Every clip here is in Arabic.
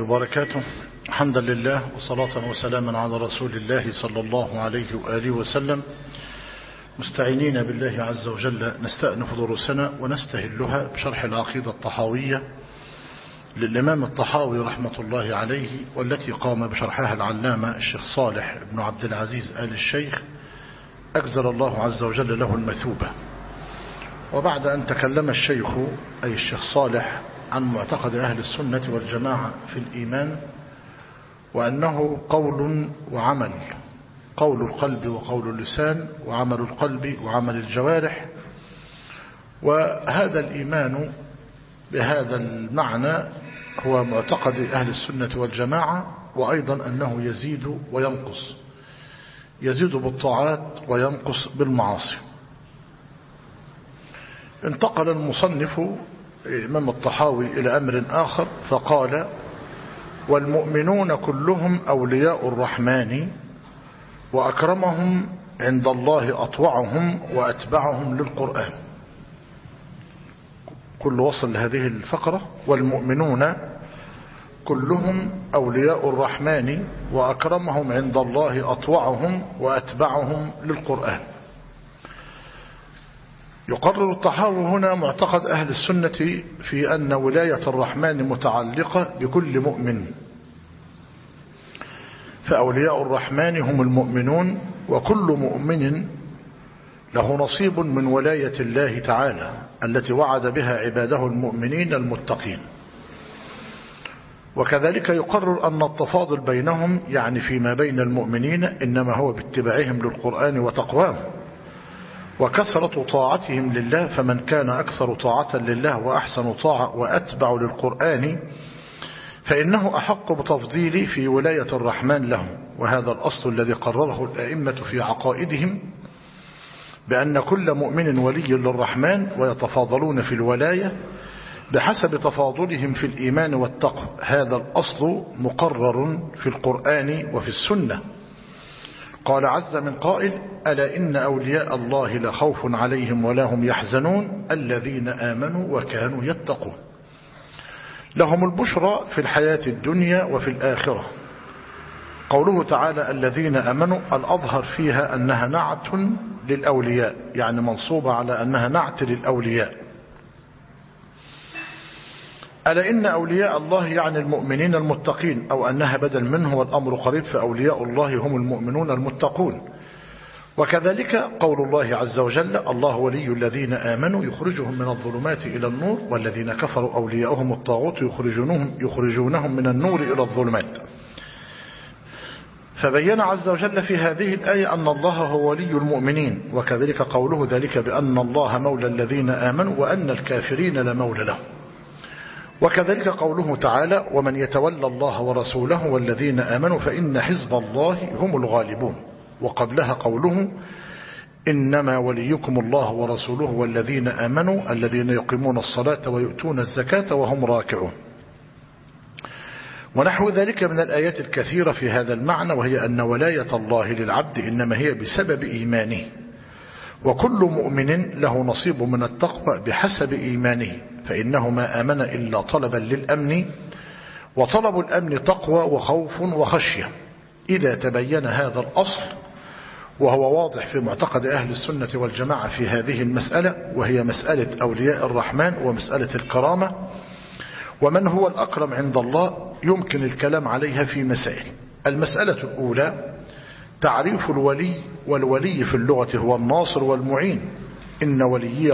وبركاته. حمدا لله وصلاة وسلاما على رسول الله صلى الله عليه وآله وسلم، مستعينين بالله عز وجل نستأنف دروسنا ونستهلها بشرح العقيدة الطحاوية للإمام الطحاوي رحمة الله عليه، والتي قام بشرحها العلامة الشيخ صالح بن عبد العزيز آل الشيخ أجزل الله عز وجل له المثوبة. وبعد أن تكلم الشيخ أي الشيخ صالح عن معتقد أهل السنة والجماعة في الإيمان، وأنه قول وعمل، قول القلب وقول اللسان، وعمل القلب وعمل الجوارح، وهذا الإيمان بهذا المعنى هو معتقد أهل السنة والجماعة، وأيضا أنه يزيد وينقص، يزيد بالطاعات وينقص بالمعاصي. انتقل المصنف الإمام الطحاوي إلى أمر آخر فقال: والمؤمنون كلهم أولياء الرحمن، وأكرمهم عند الله أطوعهم وأتبعهم للقرآن. كل وصل لهذه الفقرة: والمؤمنون كلهم أولياء الرحمن، وأكرمهم عند الله أطوعهم وأتبعهم للقرآن. يقرر الطحاوي هنا معتقد أهل السنة في أن ولاية الرحمن متعلقة بكل مؤمن، فأولياء الرحمن هم المؤمنون، وكل مؤمن له نصيب من ولاية الله تعالى التي وعد بها عباده المؤمنين المتقين. وكذلك يقرر أن التفاضل بينهم، يعني فيما بين المؤمنين، إنما هو باتباعهم للقرآن وتقواهم وكثرة طاعتهم لله، فمن كان أكثر طاعة لله وأحسن طاعة وأتبع للقرآن فإنه أحق بتفضيل في ولاية الرحمن له. وهذا الأصل الذي قرره الأئمة في عقائدهم، بأن كل مؤمن ولي للرحمن، ويتفاضلون في الولاية بحسب تفاضلهم في الإيمان والتقوى. هذا الأصل مقرر في القرآن وفي السنة. قال عز من قائل: ألا إن أولياء الله لا خوف عليهم ولا هم يحزنون الذين آمنوا وكانوا يتقون، لهم البشرى في الحياة الدنيا وفي الآخرة. قوله تعالى الذين آمنوا، الأظهر فيها أنها نعت للأولياء، يعني منصوبة على أنها نعت للأولياء. ألا إن أولياء الله يعني المؤمنين المتقين، أو أنها بدل منه، والأمر قريب، فأولياء الله هم المؤمنون المتقون. وكذلك قول الله عز وجل: الله ولي الذين آمنوا يخرجهم من الظلمات إلى النور، والذين كفروا أولياؤهم الطاغوت يخرجونهم من النور إلى الظلمات. فبين عز وجل في هذه الآية أن الله هو ولي المؤمنين، وكذلك قوله ذلك بأن الله مولى الذين آمنوا وأن الكافرين لا مولى لهم. وكذلك قوله تعالى: ومن يتولى الله ورسوله والذين آمنوا فإن حزب الله هم الغالبون. وقبلها قوله: إنما وليكم الله ورسوله والذين آمنوا الذين يقيمون الصلاة ويؤتون الزكاة وهم راكعون. ونحو ذلك من الآيات الكثيرة في هذا المعنى، وهي أن ولاية الله للعبد إنما هي بسبب إيمانه، وكل مؤمن له نصيب من التقوى بحسب إيمانه، فإنه ما آمن إلا طلبا للأمن، وطلب الأمن تقوى وخوف وخشية. إذا تبين هذا الأصل، وهو واضح في معتقد أهل السنة والجماعة في هذه المسألة، وهي مسألة أولياء الرحمن ومسألة الكرامة، ومن هو الأكرم عند الله، يمكن الكلام عليها في مسائل. المسألة الأولى تعريف الولي، والولي في اللغة هو الناصر والمعين. إن ولي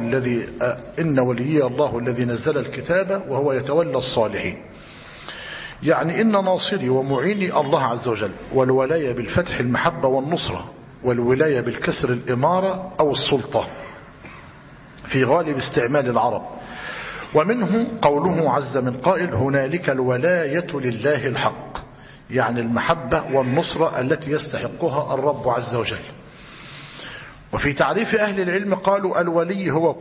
الله الذي نزل الكتاب وهو يتولى الصالحين، يعني إن ناصري ومعيني الله عز وجل. والولاية بالفتح المحبة والنصرة، والولاية بالكسر الإمارة أو السلطة في غالب استعمال العرب. ومنه قوله عز من قائل: هنالك الولاية لله الحق، يعني المحبة والنصرة التي يستحقها الرب عز وجل. وفي تعريف أهل العلم قالوا: الولي هو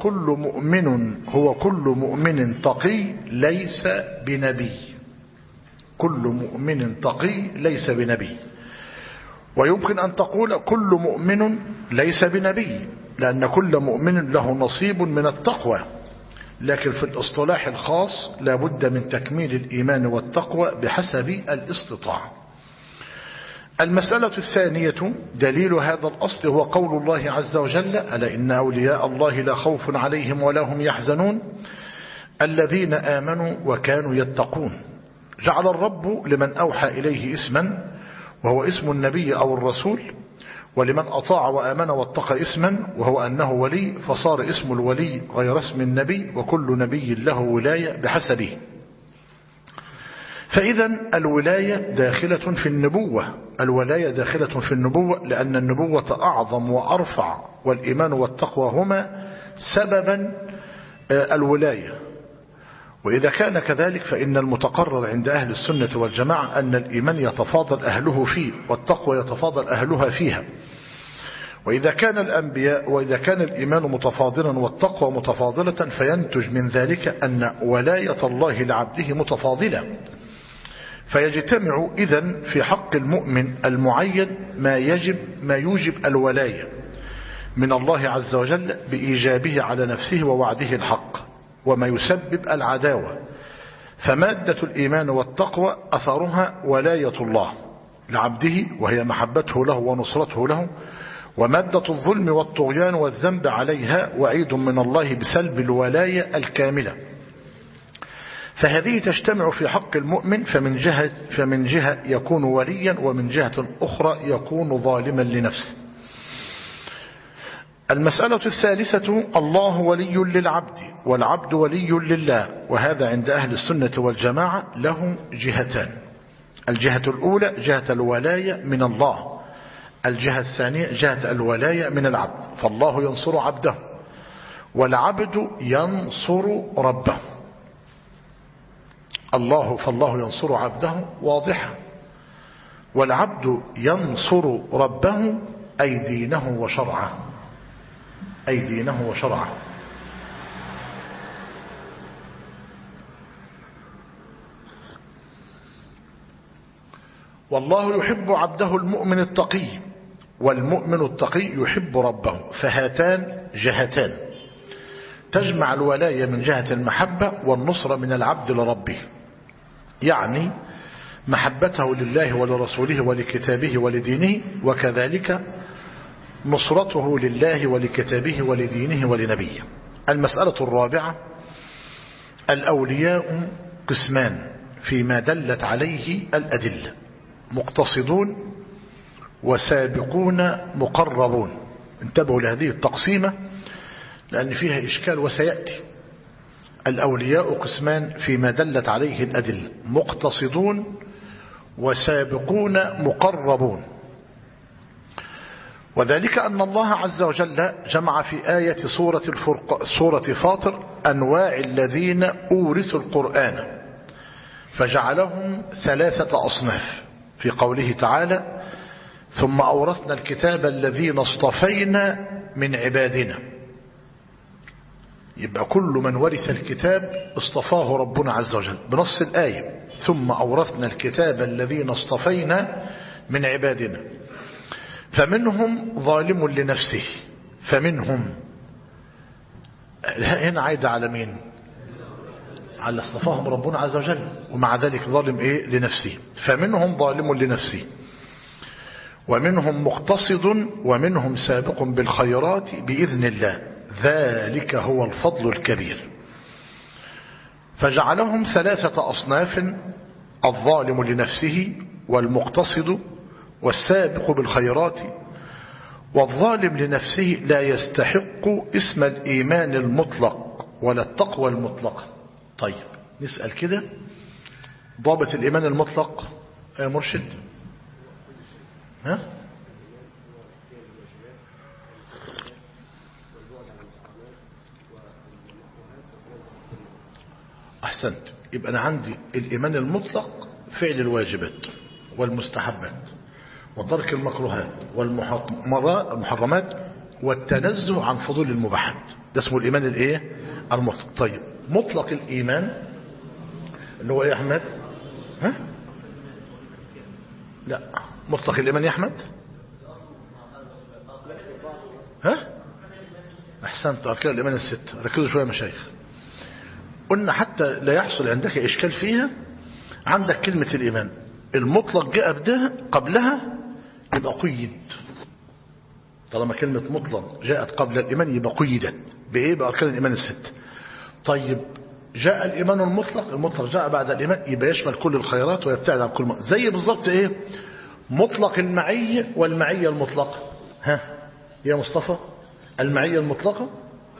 كل مؤمن تقي ليس بنبي. كل مؤمن تقي ليس بنبي. ويمكن أن تقول كل مؤمن ليس بنبي، لأن كل مؤمن له نصيب من التقوى، لكن في الاصطلاح الخاص لا بد من تكميل الإيمان والتقوى بحسب الاستطاعة. المسألة الثانية دليل هذا الأصل هو قول الله عز وجل: ألا إن أولياء الله لا خوف عليهم ولا هم يحزنون الذين آمنوا وكانوا يتقون. جعل الرب لمن أوحى إليه اسما وهو اسم النبي أو الرسول، ولمن أطاع وآمن واتقى اسما وهو أنه ولي، فصار اسم الولي غير اسم النبي، وكل نبي له ولاية بحسبه. فإذا الولاية داخلة في النبوة، الولاية داخلة في النبوة، لأن النبوة أعظم وأرفع، والإيمان والتقوى هما سببا الولاية. وإذا كان كذلك فإن المتقرر عند أهل السنة والجماعة أن الإيمان يتفاضل أهله فيه والتقوى يتفاضل أهلها فيها. وإذا كان الإيمان متفاضلا والتقوى متفاضلة فينتج من ذلك أن ولاية الله لعبده متفاضلة، فيجتمع إذن في حق المؤمن المعين ما يوجب الولاية من الله عز وجل بإيجابه على نفسه ووعده الحق، وما يسبب العداوة. فمادة الإيمان والتقوى أثرها ولاية الله لعبده وهي محبته له ونصرته له، ومادة الظلم والطغيان والذنب عليها وعيد من الله بسلب الولاية الكاملة. فهذه تجتمع في حق المؤمن، فمن جهة يكون وليا، ومن جهة أخرى يكون ظالما لنفسه. المسألة الثالثة: الله ولي للعبد والعبد ولي لله، وهذا عند أهل السنة والجماعة له جهتان: الجهة الأولى جهة الولاية من الله، الجهة الثانية جهة الولاية من العبد. فالله ينصر عبده والعبد ينصر ربه. فالله ينصر عبده واضحة، والعبد ينصر ربه أي دينه وشرعه، أي دينه وشرعه. والله يحب عبده المؤمن التقي، والمؤمن التقي يحب ربه. فهاتان جهتان تجمع الولاية من جهة المحبة والنصرة من العبد لربه، يعني محبته لله ولرسوله ولكتابه ولدينه، وكذلك نصرته لله ولكتابه ولدينه ولنبيه. المسألة الرابعة: الأولياء قسمان فيما دلت عليه الأدلة: مقتصدون وسابقون مقربون. انتبهوا لهذه التقسيمة لأن فيها إشكال وسيأتي. الأولياء قسمان فيما دلت عليه الأدلة: مقتصدون وسابقون مقربون. وذلك أن الله عز وجل جمع في آية سورة فاطر أنواع الذين أورثوا القرآن، فجعلهم 3 أصناف في قوله تعالى: ثم أورثنا الكتاب الذين اصطفينا من عبادنا. يبقى كل من ورث الكتاب اصطفاه ربنا عز وجل بنص الآية: ثم أورثنا الكتاب الذين اصطفينا من عبادنا. فمنهم ظالم لنفسه، فمنهم هنا عايدة على مين؟ على اصطفاهم ربنا عز وجل، ومع ذلك ظالم لنفسه. فمنهم ظالم لنفسه، ومنهم مقتصد، ومنهم سابق بالخيرات بإذن الله، ذلك هو الفضل الكبير. فجعلهم 3 أصناف: الظالم لنفسه، والمقتصد، والسابق بالخيرات. والظالم لنفسه لا يستحق اسم الإيمان المطلق ولا التقوى المطلقة. طيب نسأل كده، ضابط الإيمان المطلق يا مرشد؟ ها؟ أحسنت. يبقى أنا عندي الإيمان المطلق فعل الواجبات والمستحبات وترك المكروهات والمحرمات والتنزه عن فضول المباحات، ده اسمه الإيمان المطلق. طيب مطلق الإيمان اللي هو يا أحمد؟ ها؟ لا، مطلق الإيمان يا أحمد؟ ها؟ أحسنت. أركان الإيمان 6. ركزوا شوية يا مشايخ. قلنا حتى لا يحصل عندك إشكال فيها، عندك كلمة الإيمان المطلق جاء قبلها يبقى قيد. طالما كلمة مطلق جاءت قبل الإيمان يبقى قيدت بإيه؟ بأركان الإيمان الست. طيب جاء الإيمان المطلق جاء بعد الإيمان يبقى يشمل كل الخيرات ويبتعد عن كل زي بالضبط إيه؟ مطلق المعية والمعية المطلقة. ها يا مصطفى، المعية المطلقة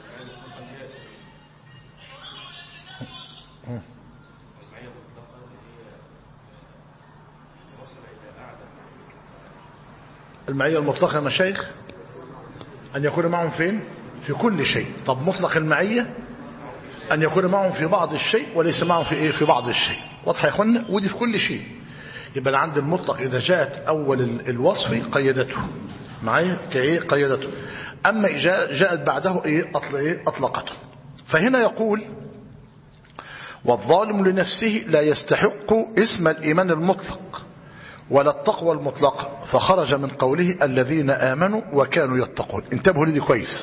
المعية المطلقة يا مشايخ أن يكون معهم فين؟ في كل شيء. طب مطلق المعية أن يكون معهم في بعض الشيء وليس معهم في إيه؟ في بعض الشيء. واضح يا أخوانا؟ ودي في كل شيء. يبقى عند المطلق إذا جاءت أول الوصف قيدته معايا كإيه؟ قيدته. أما جاءت بعده إيه؟ أطلقته. فهنا يقول والظالم لنفسه لا يستحق اسم الإيمان المطلق ولا التقوى المطلقة، فخرج من قوله الذين آمنوا وكانوا يتقون. انتبهوا لدي كويس.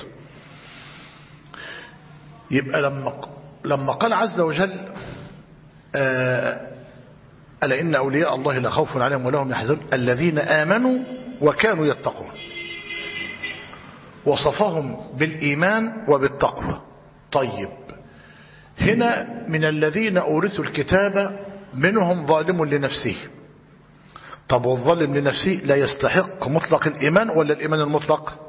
يبقى لما قال عز وجل ألا إن أولياء الله لا خوف عليهم ولا هم يحزنون الذين آمنوا وكانوا يتقون، وصفهم بالإيمان وبالتقوى. طيب هنا من الذين أورثوا الكتاب منهم ظالم لنفسه. طب والظالم لنفسه لا يستحق مطلق الإيمان ولا الإيمان المطلق؟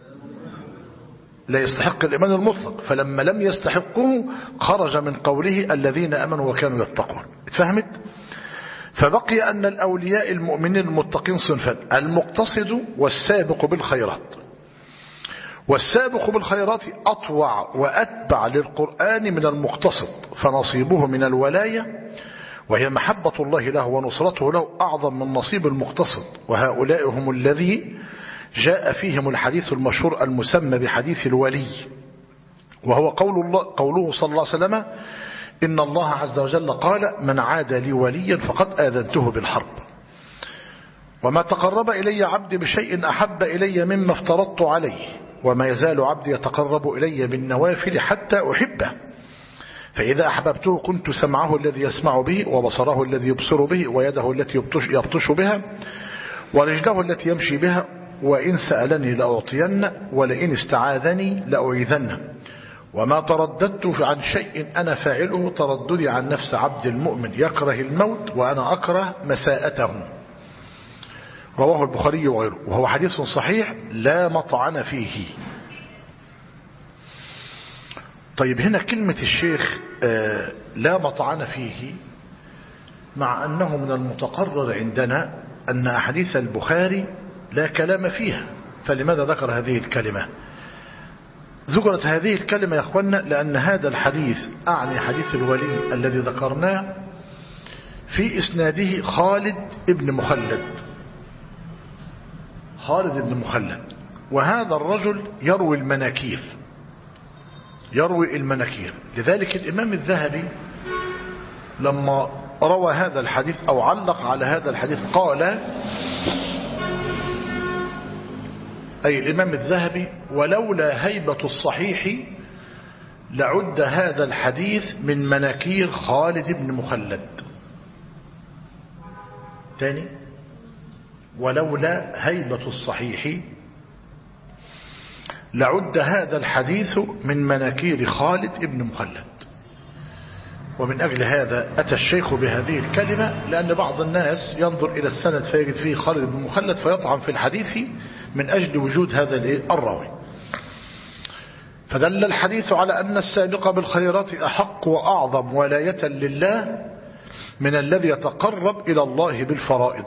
لا يستحق الإيمان المطلق، فلما لم يستحقه خرج من قوله الذين آمنوا وكانوا يتقون. اتفهمت؟ فبقي أن الأولياء المؤمنين المتقين صنفان: المقتصد والسابق بالخيرات. والسابق بالخيرات أطوع وأتبع للقرآن من المقتصد، فنصيبه من الولاية وهي محبة الله له ونصرته له أعظم من نصيب المقتصد. وهؤلاء هم الذي جاء فيهم الحديث المشهور المسمى بحديث الولي، وهو قوله صلى الله عليه وسلم إن الله عز وجل قال من عاد لي وليا فقد آذنته بالحرب. وما تقرب إلي عبدي بشيء أحب إلي مما افترضت عليه، وما يزال عبدي يتقرب إلي بالنوافل حتى أحبه، فإذا أحببته كنت سمعه الذي يسمع به وبصره الذي يبصر به ويده التي يبطش بها ورجله التي يمشي بها، وإن سألني لأعطين ولئن استعاذني لأعيذنه. وما ترددت عن شيء أنا فاعله ترددي عن نفس عبد المؤمن يكره الموت وأنا أكره مساءته. رواه البخاري وغيره، وهو حديث صحيح لا مطعن فيه. طيب هنا كلمة الشيخ لا مطعن فيه، مع أنه من المتقرر عندنا أن أحاديث البخاري لا كلام فيها، فلماذا ذكر هذه الكلمة؟ ذكرت هذه الكلمة يا أخوانا لأن هذا الحديث أعني حديث الولي الذي ذكرناه في إسناده خالد ابن مخلد. خالد ابن مخلد، وهذا الرجل يروي المناكير. لذلك الإمام الذهبي لما روى هذا الحديث أو علق على هذا الحديث قال، أي الإمام الذهبي: ولولا هيبة الصحيح لعد هذا الحديث من مناكير خالد بن مخلد. تاني: ولولا هيبة الصحيح لعد هذا الحديث من مناكير خالد بن مخلد. ومن أجل هذا أتى الشيخ بهذه الكلمة، لأن بعض الناس ينظر إلى السند فيجد فيه خالد بن مخلد فيطعن في الحديث من أجل وجود هذا الراوي. فدل الحديث على أن السابق بالخيرات أحق وأعظم ولاية لله من الذي يتقرب إلى الله بالفرائض.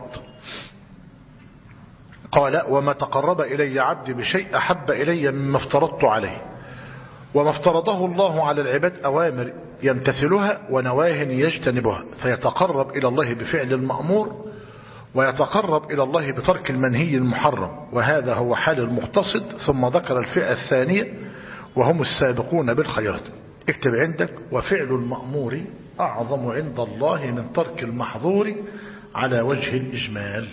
قال: وما تقرب إلي عبدي بشيء أحب إلي مما افترضت عليه. وما افترضه الله على العباد أوامر يمتثلها ونواه يجتنبها، فيتقرب إلى الله بفعل المأمور ويتقرب إلى الله بترك المنهي المحرم، وهذا هو حال المقتصد. ثم ذكر الفئة الثانية وهم السابقون بالخيرات. اكتب عندك: وفعل المأمور أعظم عند الله من ترك المحظور على وجه الإجمال.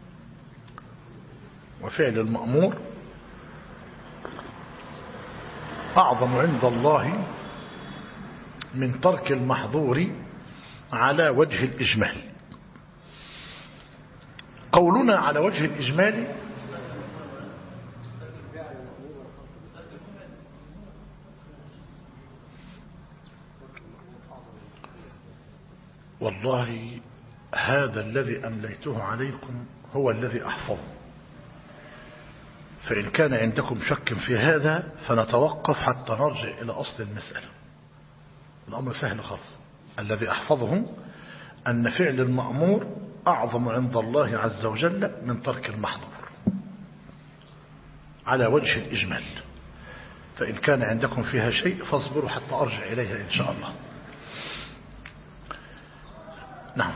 وفعل المأمور أعظم عند الله من ترك المحظور على وجه الإجمال. قولنا على وجه الإجمال والله هذا الذي أمليته عليكم هو الذي أحفظه، فإن كان عندكم شك في هذا فنتوقف حتى نرجع إلى أصل المسألة. الأمر سهل خالص. الذي أحفظه أن فعل المأمور أعظم عند الله عز وجل من ترك المحظور على وجه الإجمال، فإن كان عندكم فيها شيء فاصبروا حتى أرجع إليها إن شاء الله. نعم.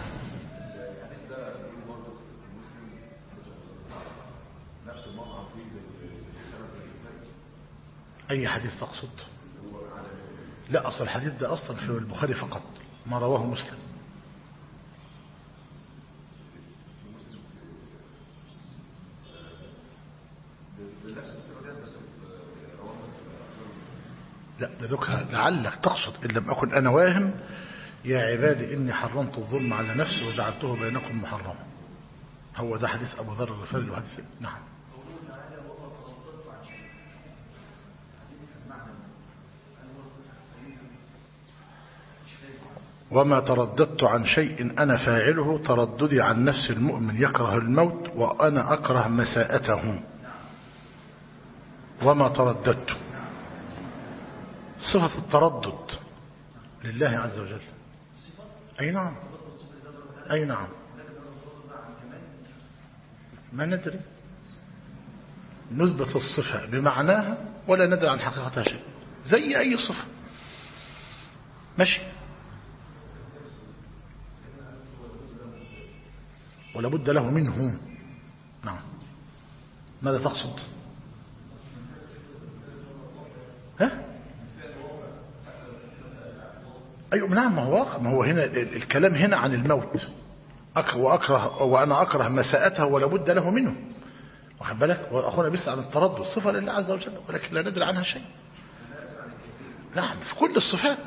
أي حديث تقصد؟ لا، أصل الحديث ده أصلا في البخاري فقط، ما رواه مسلم. لا ده ذكر لعلك تقصد إن لم أكن أنا واهم: يا عبادي إني حرمت الظلم على نفسي وجعلته بينكم محرما. هو ده حديث أبو ذر الغفاري وحديث. نعم. وما ترددت عن شيء أنا فاعله ترددي عن نفس المؤمن يكره الموت وأنا أكره مساءته. وما ترددت صفة التردد لله عز وجل. أي نعم، أي نعم، ما ندري، نثبت الصفة بمعناها ولا ندري عن حقيقتها شيء، زي أي صفة. ماشي. ولا بد له منه. نعم. ماذا تقصد؟ ها؟ أيوة نعم. ما هو هنا الكلام هنا عن الموت. وأنا أكره مساءته ولا بد له منه. واخد بالك؟ وأخونا بيسأل عن التردد صفة لله عز وجل ولكن لا ندري عنها شيء. نعم في كل الصفات.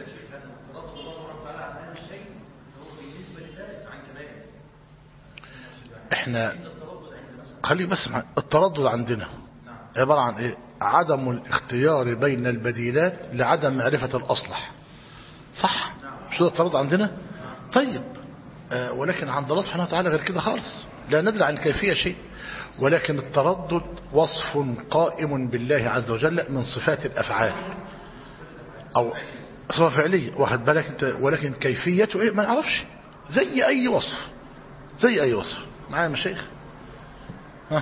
احنا خلي بس التردد عندنا عبارة عن ايه؟ عدم الاختيار بين البديلات لعدم معرفة الأصلح. صح؟ مش ده التردد عندنا؟ طيب ولكن عند الله سبحانه وتعالى غير كده خالص، لا ندري عن الكيفية شيء، ولكن التردد وصف قائم بالله عز وجل من صفات الأفعال أو صفة فعلية. واخد بالك انت؟ ولكن كيفيته ايه ما نعرفش، زي أي وصف، زي أي وصف. معايا مشايخ؟ ها.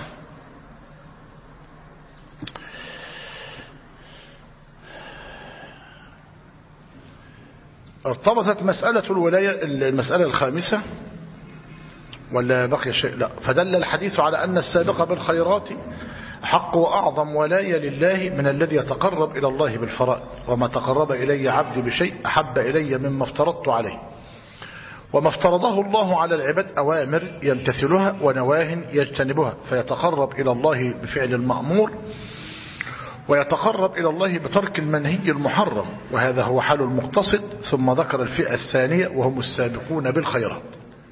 ارتبطت مسألة الولاية المسألة الخامسة ولا بقي شيء؟ لا. فدل الحديث على أن السابق بالخيرات حق وأعظم ولاية لله من الذي يتقرب إلى الله بالفرائض. وما تقرب إلي عبدي بشيء أحب إلي مما افترضت عليه. وما افترضه الله على العباد أوامر يمتثلها ونواه يجتنبها، فيتقرب إلى الله بفعل المأمور ويتقرب إلى الله بترك المنهي المحرم، وهذا هو حال المقتصد. ثم ذكر الفئة الثانية وهم السابقون بالخيرات.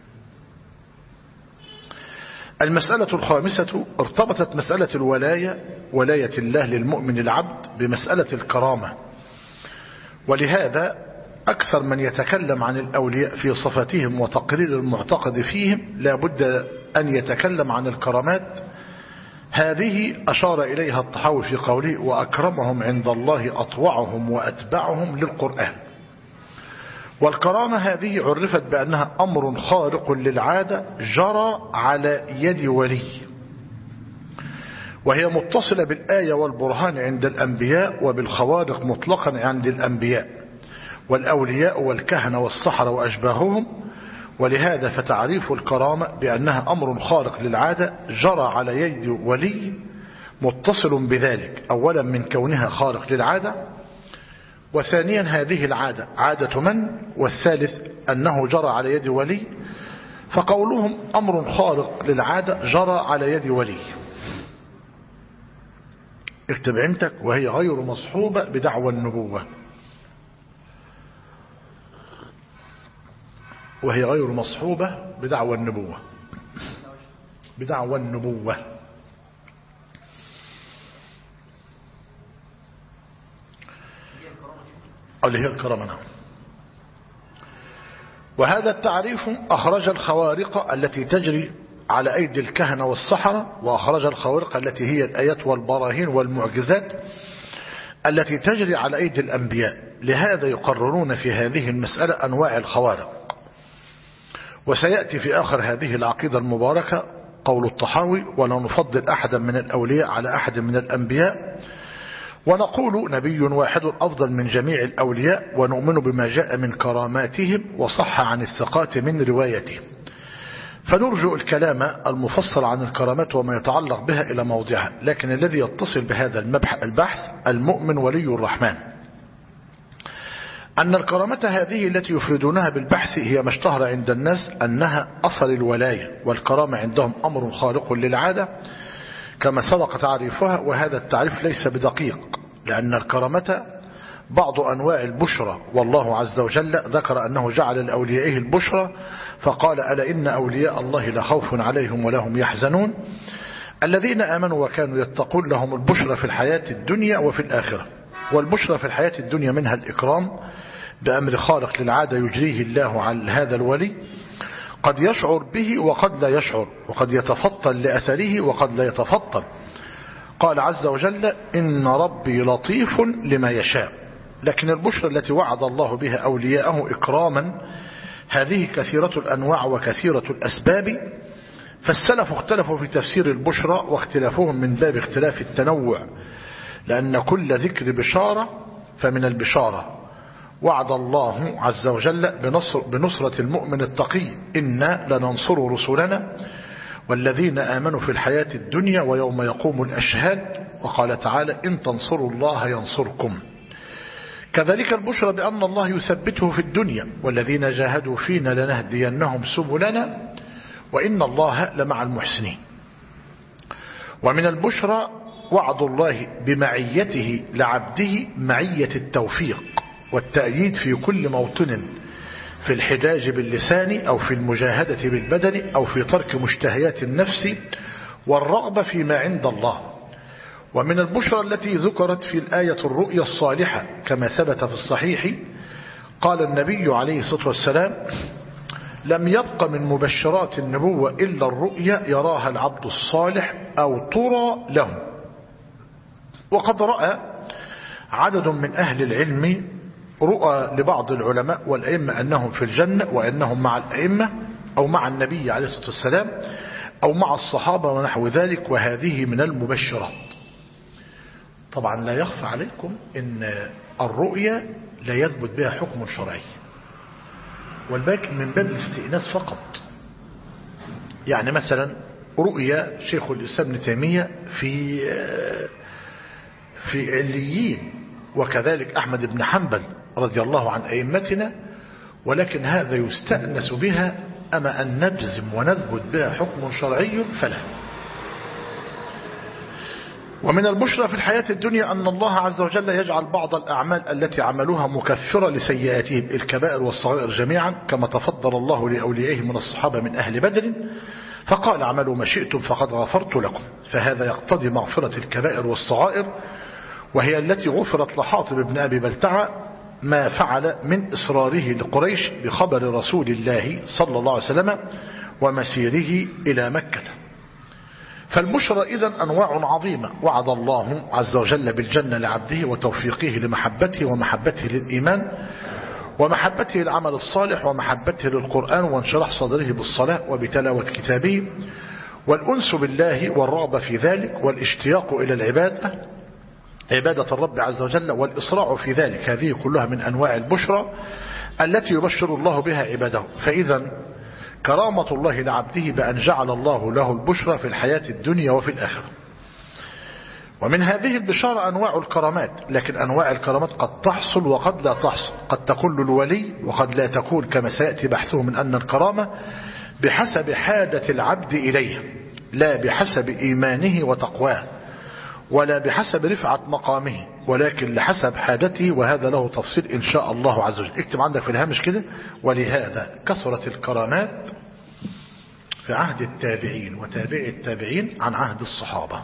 المسألة الخامسة ارتبطت مسألة الولاية، ولاية الله للمؤمن العبد، بمسألة الكرامة. ولهذا أكثر من يتكلم عن الأولياء في صفاتهم وتقرير المعتقد فيهم لا بد أن يتكلم عن الكرامات. هذه أشار إليها الطحاوي في قوله: وأكرمهم عند الله أطوعهم وأتبعهم للقرآن. والكرامة هذه عرفت بأنها أمر خارق للعادة جرى على يد ولي، وهي متصلة بالآية والبرهان عند الأنبياء وبالخوارق مطلقا عند الأنبياء والأولياء والكهنة والسحرة وأشباههم. ولهذا فتعريف الكرامة بأنها أمر خارق للعادة جرى على يد ولي متصل بذلك، أولا من كونها خارق للعادة، وثانيا هذه العادة عادة من، والثالث أنه جرى على يد ولي. فقولهم أمر خارق للعادة جرى على يد ولي، اكتب عندك، وهي غير مصحوبة بدعوى النبوة. وهي غير مصحوبة بدعوى النبوة، بدعوى النبوة. اللي هي الكرامة. نعم. وهذا التعريف أخرج الخوارق التي تجري على أيدي الكهنة والسحرة، وأخرج الخوارق التي هي الآيات والبراهين والمعجزات التي تجري على أيدي الأنبياء. لهذا يقررون في هذه المسألة أنواع الخوارق. وسيأتي في آخر هذه العقيدة المباركة قول الطحاوي: ولا نفضل أحدا من الأولياء على أحد من الأنبياء، ونقول نبي واحد أفضل من جميع الأولياء، ونؤمن بما جاء من كراماتهم وصح عن الثقات من روايتهم. فنرجو الكلام المفصل عن الكرامات وما يتعلق بها إلى موضعها، لكن الذي يتصل بهذا البحث المؤمن ولي الرحمن أن الكرامة هذه التي يفردونها بالبحث هي ما اشتهر عند الناس أنها أصل الولاية، والكرامة عندهم أمر خارق للعادة كما سبق تعريفها. وهذا التعريف ليس بدقيق، لأن الكرامة بعض أنواع البشرى، والله عز وجل ذكر أنه جعل لأوليائه البشرى فقال: ألا إن أولياء الله لا خوف عليهم ولا هم يحزنون الذين آمنوا وكانوا يتقون لهم البشرى في الحياة الدنيا وفي الآخرة. والبشرى في الحياة الدنيا منها الإكرام بأمر خارق للعادة يجريه الله على هذا الولي، قد يشعر به وقد لا يشعر، وقد يتفطن لأثره وقد لا يتفطن. قال عز وجل: إن ربي لطيف لما يشاء. لكن البشرى التي وعد الله بها أولياءه إكراما هذه كثيرة الأنواع وكثيرة الأسباب، فالسلف اختلفوا في تفسير البشرى، واختلافهم من باب اختلاف التنوع، لأن كل ذكر بشارة فمن البشارة. وعد الله عز وجل بنصرة المؤمن التقي: إنا لننصر رسلنا والذين آمنوا في الحياة الدنيا ويوم يقوم الأشهاد. وقال تعالى: إن تنصروا الله ينصركم. كذلك البشرى بأن الله يثبته في الدنيا: والذين جاهدوا فينا لنهدينهم سبلنا وإن الله لمع المحسنين. ومن البشرى وعد الله بمعيته لعبده معية التوفيق والتأييد في كل موطن، في الحجاج باللسان أو في المجاهدة بالبدن أو في ترك مشتهيات النفس والرغبة فيما عند الله. ومن البشرى التي ذكرت في الآية الرؤيا الصالحة كما ثبت في الصحيح، قال النبي عليه الصلاة والسلام: لم يبق من مبشرات النبوة إلا الرؤيا يراها العبد الصالح أو ترى له. وقد رأى عدد من أهل العلم رؤى لبعض العلماء والأئمة أنهم في الجنة، وأنهم مع الأئمة أو مع النبي عليه الصلاة والسلام أو مع الصحابة ونحو ذلك، وهذه من المبشرات. طبعا لا يخفى عليكم أن الرؤيا لا يثبت بها حكم شرعي، والباقي من باب الاستئناس فقط. يعني مثلا رؤيا شيخ الإسلام ابن تيمية في عليين، وكذلك أحمد بن حنبل رضي الله عن أئمتنا، ولكن هذا يستأنس بها. أما أن نجزم ونثبت بها حكم شرعي فلا. ومن البشرى في الحياة الدنيا أن الله عز وجل يجعل بعض الأعمال التي عملوها مكفرة لسيئاتهم، الكبائر والصغائر جميعا، كما تفضل الله لأوليائه من الصحابة من أهل بدر فقال: اعملوا ما شئتم فقد غفرت لكم. فهذا يقتضي مغفرة الكبائر والصغائر، وهي التي غفرت لحاطب بن أبي بلتعة ما فعل من إصراره لقريش بخبر رسول الله صلى الله عليه وسلم ومسيره إلى مكة. فالبشرى إذن أنواع عظيمة. وعد الله عز وجل بالجنة لعبده وتوفيقه لمحبته ومحبته للإيمان ومحبته للعمل الصالح ومحبته للقرآن وانشراح صدره بالصلاة وبتلاوة كتابه والأنس بالله والرغبة في ذلك والاشتياق إلى عبادة الرب عز وجل والإسراع في ذلك. هذه كلها من أنواع البشرى التي يبشر الله بها عباده. فإذا كرامة الله لعبده بأن جعل الله له البشرى في الحياة الدنيا وفي الآخرة. ومن هذه البشارة أنواع الكرامات، لكن أنواع الكرامات قد تحصل وقد لا تحصل، قد تكون للولي وقد لا تكون، كما سيأتي بحثه من أن الكرامة بحسب حاجة العبد إليها، لا بحسب إيمانه وتقواه، ولا بحسب رفعة مقامه، ولكن لحسب حاجته، وهذا له تفصيل إن شاء الله عز وجل. اكتب عندك في الهامش كده: ولهذا كثرت الكرامات في عهد التابعين وتابعي التابعين عن عهد الصحابة.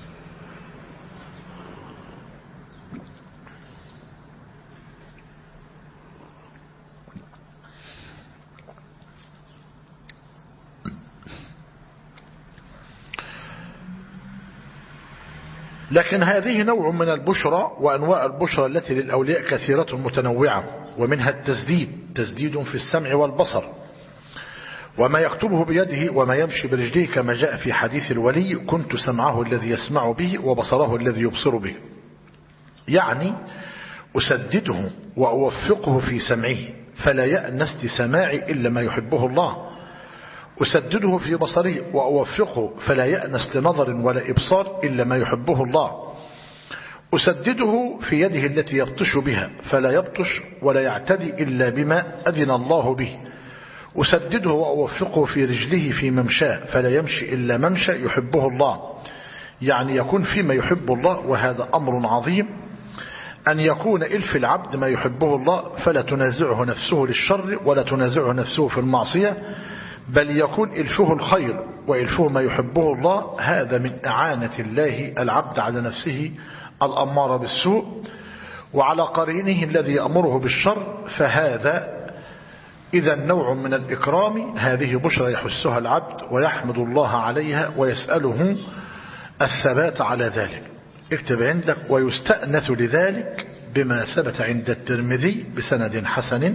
لكن هذه نوع من البشرى، وأنواع البشرى التي للأولياء كثيرة متنوعة، ومنها تسديد في السمع والبصر، وما يكتبه بيده وما يمشي برجله، كما جاء في حديث الولي: كنت سمعه الذي يسمع به وبصره الذي يبصر به. يعني أسدده وأوفقه في سمعه فلا يأنس لسماعي إلا ما يحبه الله، أسدده في بصره وأوفقه فلا يأنس لنظر ولا إبصار إلا ما يحبه الله، أسدده في يده التي يبطش بها فلا يبطش ولا يعتدي إلا بما أذن الله به، أسدده وأوفقه في رجله في ممشاه فلا يمشي إلا ممشى يحبه الله. يعني يكون فيما يحب الله، وهذا أمر عظيم، أن يكون إلف العبد ما يحبه الله، فلا تنازعه نفسه للشر ولا تنازعه نفسه في المعصية، بل يكون إلفه الخير وإلفه ما يحبه الله. هذا من إعانة الله العبد على نفسه الأمارة بالسوء وعلى قرينه الذي يأمره بالشر، فهذا إذا نوع من الإكرام. هذه بشرى يحسها العبد ويحمد الله عليها ويسأله الثبات على ذلك. اكتب عندك: ويستأنس لذلك بما ثبت عند الترمذي بسند حسن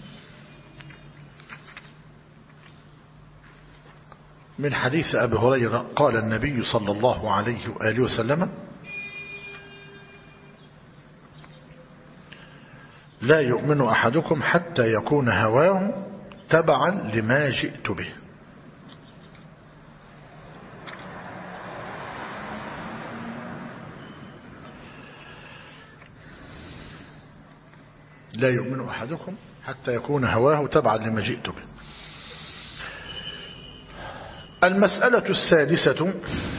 من حديث أبي هريرة قال النبي صلى الله عليه وآله وسلم: لا يؤمن أحدكم حتى يكون هواه تبعا لما جئت به. لا يؤمن أحدكم حتى يكون هواه تبعا لما جئت به. المسألة السادسة: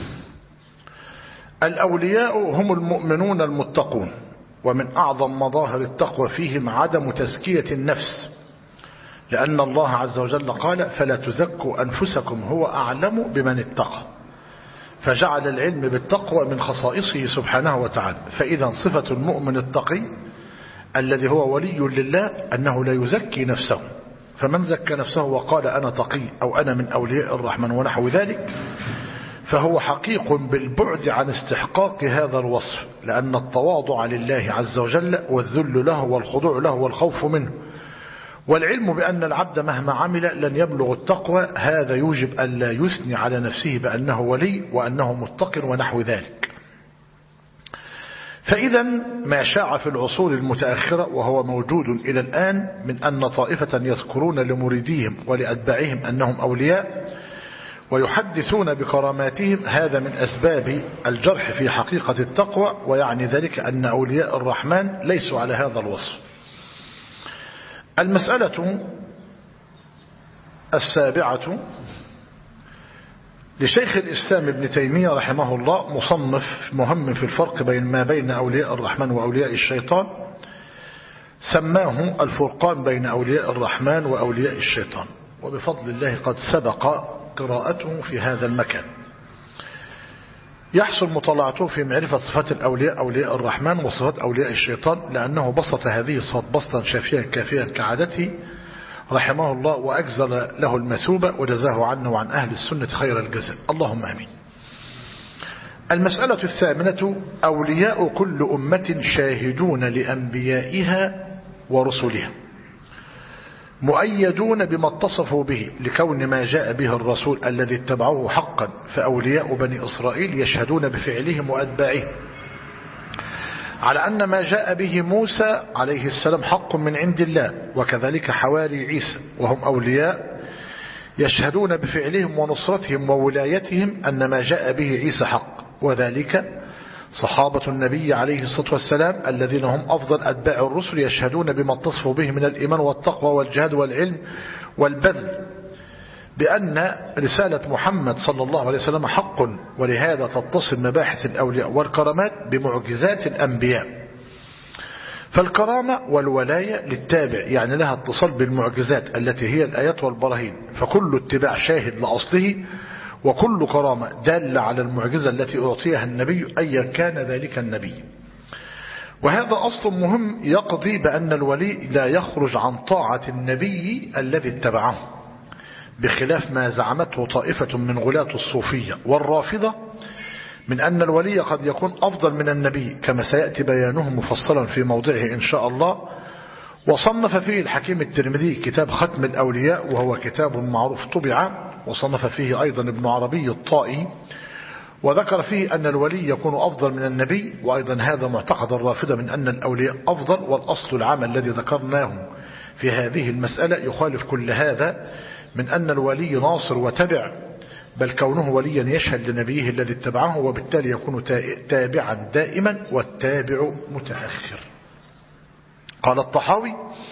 الأولياء هم المؤمنون المتقون، ومن أعظم مظاهر التقوى فيهم عدم تزكية النفس، لأن الله عز وجل قال: فلا تزكوا أنفسكم هو أعلم بمن اتقى، فجعل العلم بالتقوى من خصائصه سبحانه وتعالى. فإذا صفة المؤمن التقي الذي هو ولي لله أنه لا يزكي نفسه، فمن زكى نفسه وقال أنا تقي أو أنا من أولياء الرحمن ونحو ذلك فهو حقيق بالبعد عن استحقاق هذا الوصف، لأن التواضع لله عز وجل والذل له والخضوع له والخوف منه والعلم بأن العبد مهما عمل لن يبلغ التقوى، هذا يوجب أن لا يثني على نفسه بأنه ولي وأنه متق ونحو ذلك. فإذا ما شاع في العصور المتأخرة وهو موجود إلى الآن من أن طائفة يذكرون لمريديهم ولأتباعهم أنهم أولياء ويحدثون بكراماتهم، هذا من أسباب الجرح في حقيقة التقوى، ويعني ذلك أن أولياء الرحمن ليسوا على هذا الوصف. المسألة السابعة: لشيخ الإسلام ابن تيمية رحمه الله مصنف مهم في الفرق بين ما بين أولياء الرحمن وأولياء الشيطان، سماه الفرقان بين أولياء الرحمن وأولياء الشيطان، وبفضل الله قد سبق قراءته في هذا المكان. يحصل مطالعته في معرفة صفات الأولياء أولياء الرحمن وصفات أولياء الشيطان، لأنه بسط هذه الصفات بسطا شافيا كافيا كعادته رحمه الله، وأجزل له المثوبة وجزاه عنا وعن أهل السنة خير الجزاء، اللهم آمين. المسألة الثامنة: أولياء كل أمة شاهدون لأنبيائها ورسلها، مؤيدون بما اتصفوا به لكون ما جاء به الرسول الذي اتبعوه حقا، فأولياء بني إسرائيل يشهدون بفعلهم وأتباعهم على أن ما جاء به موسى عليه السلام حق من عند الله، وكذلك حواري عيسى وهم أولياء يشهدون بفعلهم ونصرتهم وولايتهم أن ما جاء به عيسى حق، وذلك صحابة النبي عليه الصلاة والسلام الذين هم أفضل أتباع الرسل يشهدون بما اتصفوا به من الإيمان والتقوى والجهاد والعلم والبذل، بأن رسالة محمد صلى الله عليه وسلم حق، ولهذا تتصل مباحث الأولياء والكرامات بمعجزات الأنبياء. فالكرامة والولاية للتابع يعني لها اتصال بالمعجزات التي هي الآيات والبراهين، فكل اتباع شاهد لأصله، وكل كرامة دالة على المعجزة التي أعطيها النبي أيا كان ذلك النبي. وهذا أصل مهم يقضي بأن الولي لا يخرج عن طاعة النبي الذي اتبعه، بخلاف ما زعمته طائفة من غلاة الصوفية والرافضة من أن الولي قد يكون أفضل من النبي، كما سيأتي بيانه مفصلا في موضعه إن شاء الله. وصنف فيه الحكيم الترمذي كتاب ختم الأولياء، وهو كتاب معروف طبع، وصنف فيه أيضا ابن عربي الطائي، وذكر فيه أن الولي يكون أفضل من النبي. وأيضا هذا معتقد الرافضة من أن الأولياء أفضل، والأصل العام الذي ذكرناه في هذه المسألة يخالف كل هذا من أن الولي ناصر وتبع، بل كونه وليا يشهد لنبيه الذي اتبعه، وبالتالي يكون تابعا دائما والتابع متأخر. قال الطحاوي: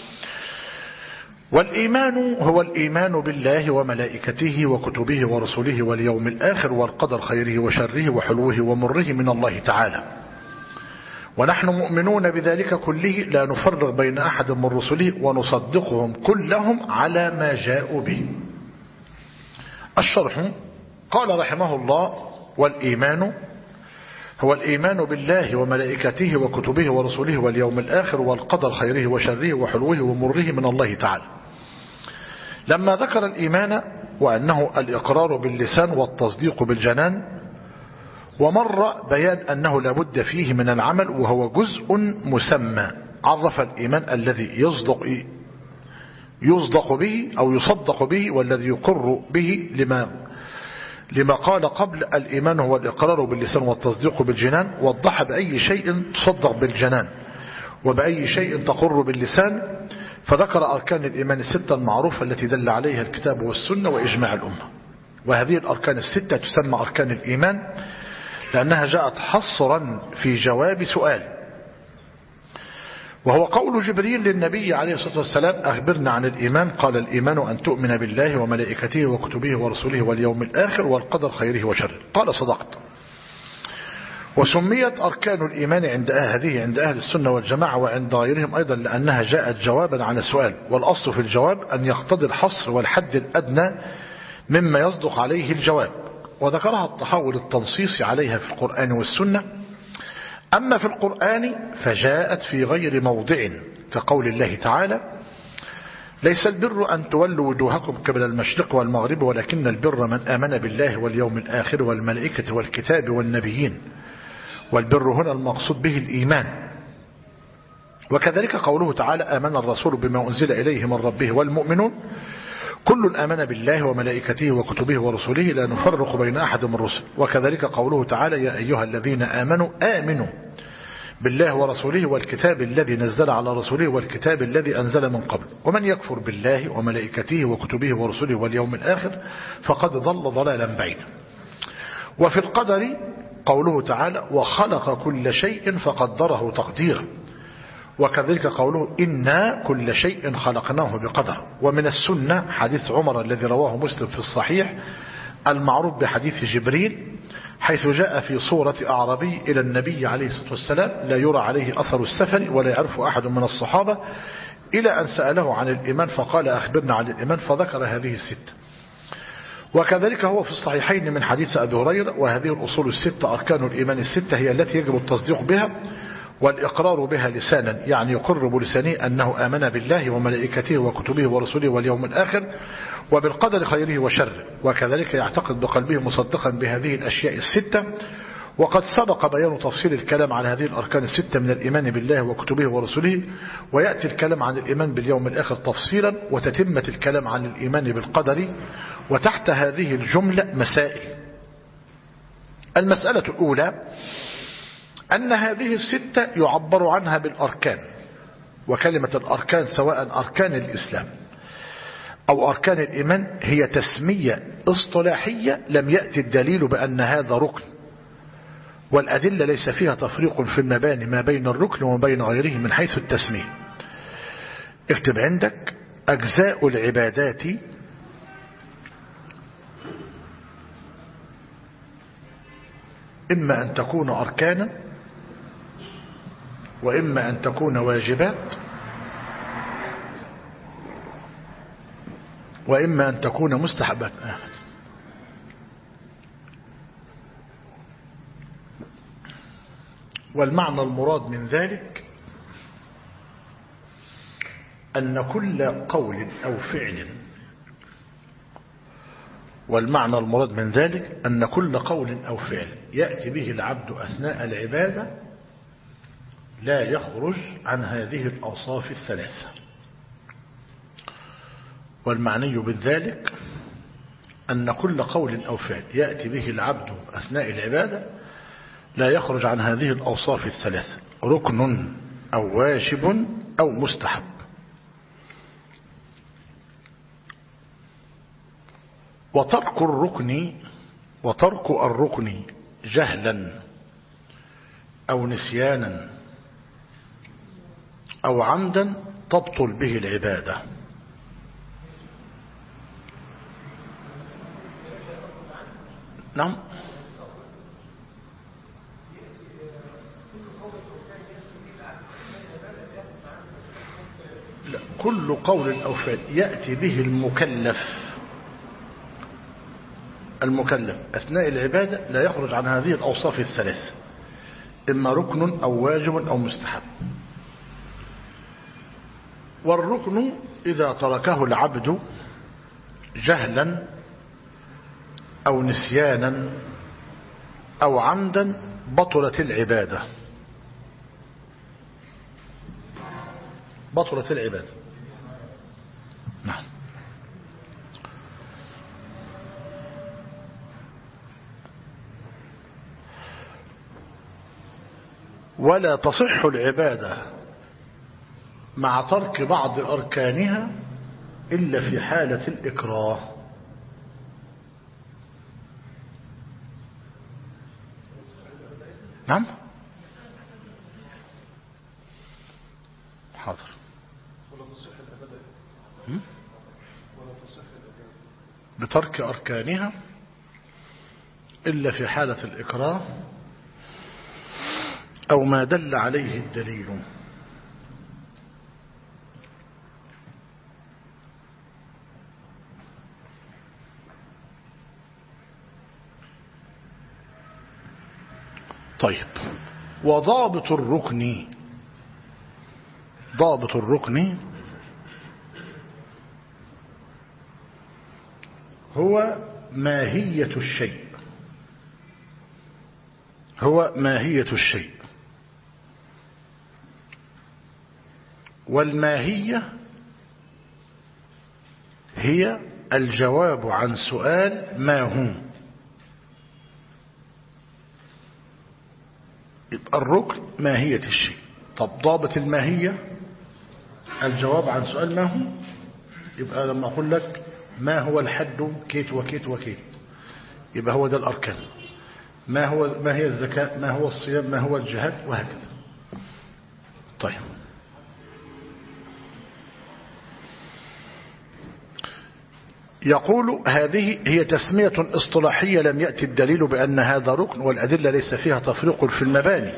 والإيمان هو الإيمان بالله وملائكته وكتبه ورسله واليوم الآخر والقدر خيره وشره وحلوه ومره من الله تعالى، ونحن مؤمنون بذلك كله لا نفرق بين أحد من رسله، ونصدقهم كلهم على ما جاءوا به. الشرح: قال رحمه الله: والإيمان هو الإيمان بالله وملائكته وكتبه ورسله واليوم الآخر والقدر خيره وشره وحلوه ومره من الله تعالى. لما ذكر الإيمان وأنه الإقرار باللسان والتصديق بالجنان، ومر بيان أنه لابد فيه من العمل وهو جزء مسمى، عرف الإيمان الذي يصدق به أو يصدق به والذي يقر به لما قال قبل الإيمان هو الإقرار باللسان والتصديق بالجنان، وضح بأي شيء تصدق بالجنان وبأي شيء تقر باللسان، فذكر أركان الإيمان الستة المعروفة التي دل عليها الكتاب والسنة وإجماع الأمة. وهذه الأركان الستة تسمى أركان الإيمان لأنها جاءت حصرا في جواب سؤال، وهو قول جبريل للنبي عليه الصلاة والسلام: أخبرنا عن الإيمان. قال: الإيمان أن تؤمن بالله وملائكته وكتبه ورسله واليوم الآخر والقدر خيره وشره. قال: صدقت. وسميت أركان الإيمان عند أهل السنة والجماعة وعند غيرهم أيضا لأنها جاءت جوابا على سؤال، والأصل في الجواب أن يقتضي الحصر والحد الأدنى مما يصدق عليه الجواب، وذكرها الطحاوي للتنصيص عليها في القرآن والسنة. أما في القرآن فجاءت في غير موضع، كقول الله تعالى: ليس البر أن تولوا وجوهكم قبل المشرق والمغرب ولكن البر من آمن بالله واليوم الآخر والملائكة والكتاب والنبيين. والبر هنا المقصود به الإيمان. وكذلك قوله تعالى: آمن الرسول بما أنزل إليه من ربه والمؤمنون كل آمن بالله وملائكته وكتبه ورسله لا نفرق بين أحد من الرسل. وكذلك قوله تعالى: يا أيها الذين آمنوا بالله ورسوله والكتاب الذي نزل على رسوله والكتاب الذي أنزل من قبل، ومن يكفر بالله وملائكته وكتبه ورسله واليوم الآخر فقد ضل ضلالا بعيدا. وفي القدر قوله تعالى: وخلق كل شيء فقدره تقديرا. وكذلك قوله: إنا كل شيء خلقناه بقدر. ومن السنة حديث عمر الذي رواه مسلم في الصحيح المعروف بحديث جبريل، حيث جاء في صورة أعرابي إلى النبي عليه الصلاة والسلام لا يرى عليه أثر السفر ولا يعرف أحد من الصحابة، إلى أن سأله عن الإيمان فقال: أخبرنا عن الإيمان، فذكر هذه الستة. وكذلك هو في الصحيحين من حديث أبي هريرة. وهذه الأصول الستة أركان الإيمان الستة هي التي يجب التصديق بها والإقرار بها لسانا، يعني يقر بلسانه أنه آمن بالله وملائكته وكتبه ورسله واليوم الآخر وبالقدر خيره وشره، وكذلك يعتقد بقلبه مصدقا بهذه الأشياء الستة. وقد سبق بيان تفصيل الكلام عن هذه الأركان الستة من الإيمان بالله وكتبه ورسله، ويأتي الكلام عن الإيمان باليوم الآخر تفصيلا، وتتمة الكلام عن الإيمان بالقدر. وتحت هذه الجملة مسائل. المسألة الأولى أن هذه الستة يعبر عنها بالأركان، وكلمة الأركان سواء أركان الإسلام أو أركان الإيمان هي تسمية اصطلاحية لم يأتي الدليل بأن هذا ركن، والأدلة ليس فيها تفريق في المباني ما بين الركن وما بين غيره من حيث التسمية. اكتب عندك: أجزاء العبادات إما أن تكون أركانا وإما أن تكون واجبات وإما أن تكون مستحبات. والمعنى المراد من ذلك أن كل قول أو فعل والمعنى المراد من ذلك أن كل قول أو فعل يأتي به العبد أثناء العبادة لا يخرج عن هذه الأوصاف الثلاثة. والمعني بذلك أن كل قول أو فعل يأتي به العبد أثناء العبادة لا يخرج عن هذه الأوصاف الثلاثة: ركن أو واجب أو مستحب. وترك الركن جهلا أو نسيانا أو عمدا تبطل به العبادة. نعم. لا، كل قول أو فعل يأتي به المكلف أثناء العبادة لا يخرج عن هذه الأوصاف الثلاثة: إما ركن أو واجب أو مستحب. والركن إذا تركه العبد جهلا أو نسيانا أو عمدا بطلت العبادة. نعم. ولا تصح العبادة مع ترك بعض أركانها إلا في حالة الإكراه. نعم. حاضر. بترك أركانها إلا في حالة الإكراه أو ما دل عليه الدليل. طيب. وضابط الركن هو ماهية الشيء. والماهية هي الجواب عن سؤال ما هو. يبقى الركن ماهية الشيء. طب ضابط الماهية الجواب عن سؤال ما هو. يبقى لما أقول لك ما هو الحد كيت وكيت وكيت، يبقى هو ده الأركان. ما هي الزكاة، ما هو الصيام، ما هو الجهاد، وهكذا. طيب. يقول هذه هي تسمية اصطلاحية لم يأتي الدليل بأن هذا ركن، والأدلة ليس فيها تفريق في المباني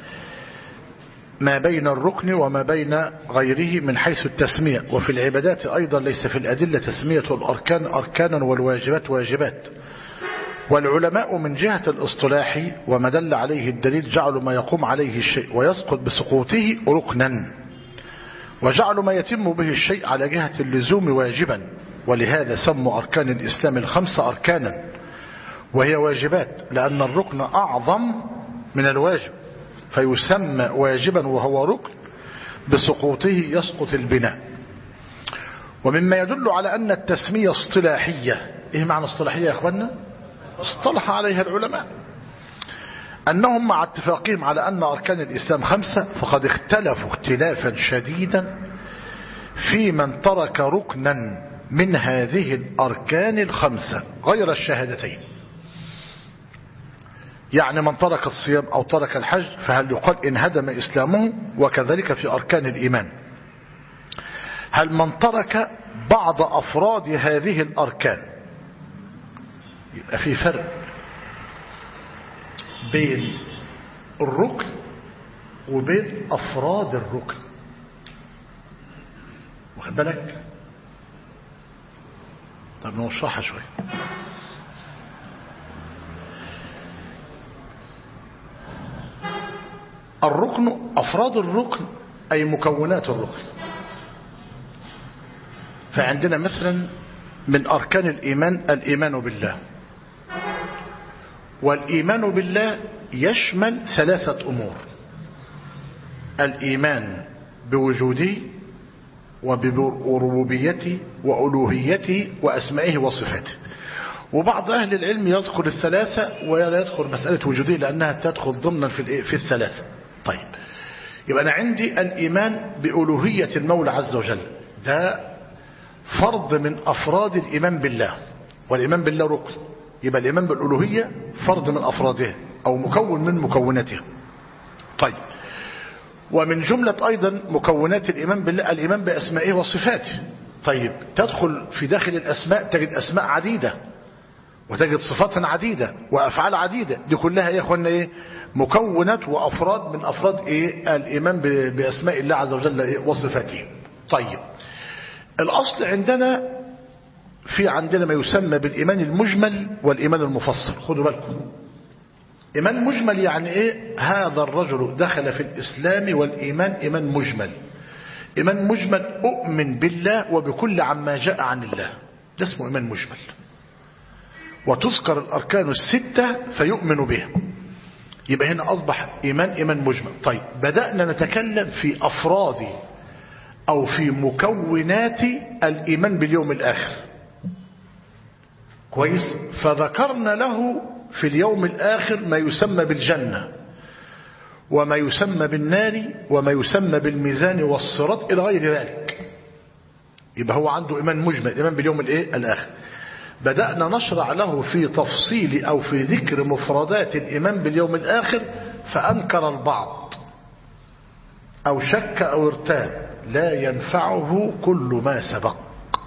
ما بين الركن وما بين غيره من حيث التسمية. وفي العبادات أيضا ليس في الأدلة تسمية الأركان أركانا والواجبات واجبات. والعلماء من جهة الاصطلاح وما دل عليه الدليل جعلوا ما يقوم عليه الشيء ويسقط بسقوطه ركنا، وجعلوا ما يتم به الشيء على جهة اللزوم واجبا. ولهذا سموا أركان الإسلام الخمسة أركانا وهي واجبات، لأن الركن أعظم من الواجب فيسمى واجبا وهو ركن بسقوطه يسقط البناء. ومما يدل على أن التسمية اصطلاحية. إيه معنى اصطلاحية يا أخوانا؟ اصطلح عليها العلماء أنهم مع اتفاقهم على أن أركان الإسلام خمسة فقد اختلفوا اختلافا شديدا في من ترك ركنا من هذه الأركان الخمسة غير الشهادتين. يعني من ترك الصيام أو ترك الحج فهل يقال انهدم إسلامه؟ وكذلك في أركان الإيمان. هل من ترك بعض أفراد هذه الأركان؟ يبقى في فرق بين الركن وبين أفراد الركن. واخد بالك؟ طب نوضحها شوية. الركن أفراد الركن أي مكونات الركن. فعندنا مثلا من أركان الإيمان الإيمان بالله، والإيمان بالله يشمل 3 أمور: الإيمان بوجوده وبربوبيته وألوهيته وأسمائه وصفاته. وبعض أهل العلم يذكر 3 ولا يذكر مسألة وجوده لأنها تدخل ضمنا في 3. طيب، يبقى أنا عندي الإيمان بألوهية المولى عز وجل، ده فرض من أفراد الإيمان بالله، والإيمان بالله ركن. يبقى الإيمان بالألوهية فرض من أفرادها أو مكون من مكوناتها. طيب، ومن جملة أيضا مكونات الإيمان بالله الإيمان بأسمائه وصفاته. طيب، تدخل في داخل الأسماء تجد أسماء عديدة وتجد صفات عديدة وأفعال عديدة، دي كلها يا أخوانا إيه؟ مكونات وأفراد من أفراد إيه؟ الإيمان بأسماء الله عز وجل إيه؟ وصفاته. طيب، الأصل عندنا ما يسمى بالإيمان المجمل والإيمان المفصل. خدوا بالكم، إيمان مجمل يعني إيه؟ هذا الرجل دخل في الإسلام والإيمان إيمان مجمل. إيمان مجمل أؤمن بالله وبكل عما جاء عن الله، ده اسمه إيمان مجمل. وتذكر الأركان 6 فيؤمن بها، يبقى هنا أصبح إيمان مجمل. طيب، بدأنا نتكلم في أفراد أو في مكونات الإيمان باليوم الآخر. كويس، فذكرنا له في اليوم الآخر ما يسمى بالجنة وما يسمى بالنار وما يسمى بالميزان والصراط إلى غير ذلك. يبقى هو عنده إيمان مجمل، إيمان باليوم الآخر. بدأنا نشرع له في تفصيل أو في ذكر مفردات الإيمان باليوم الآخر، فأنكر البعض أو شك أو ارتاب، لا ينفعه كل ما سبق.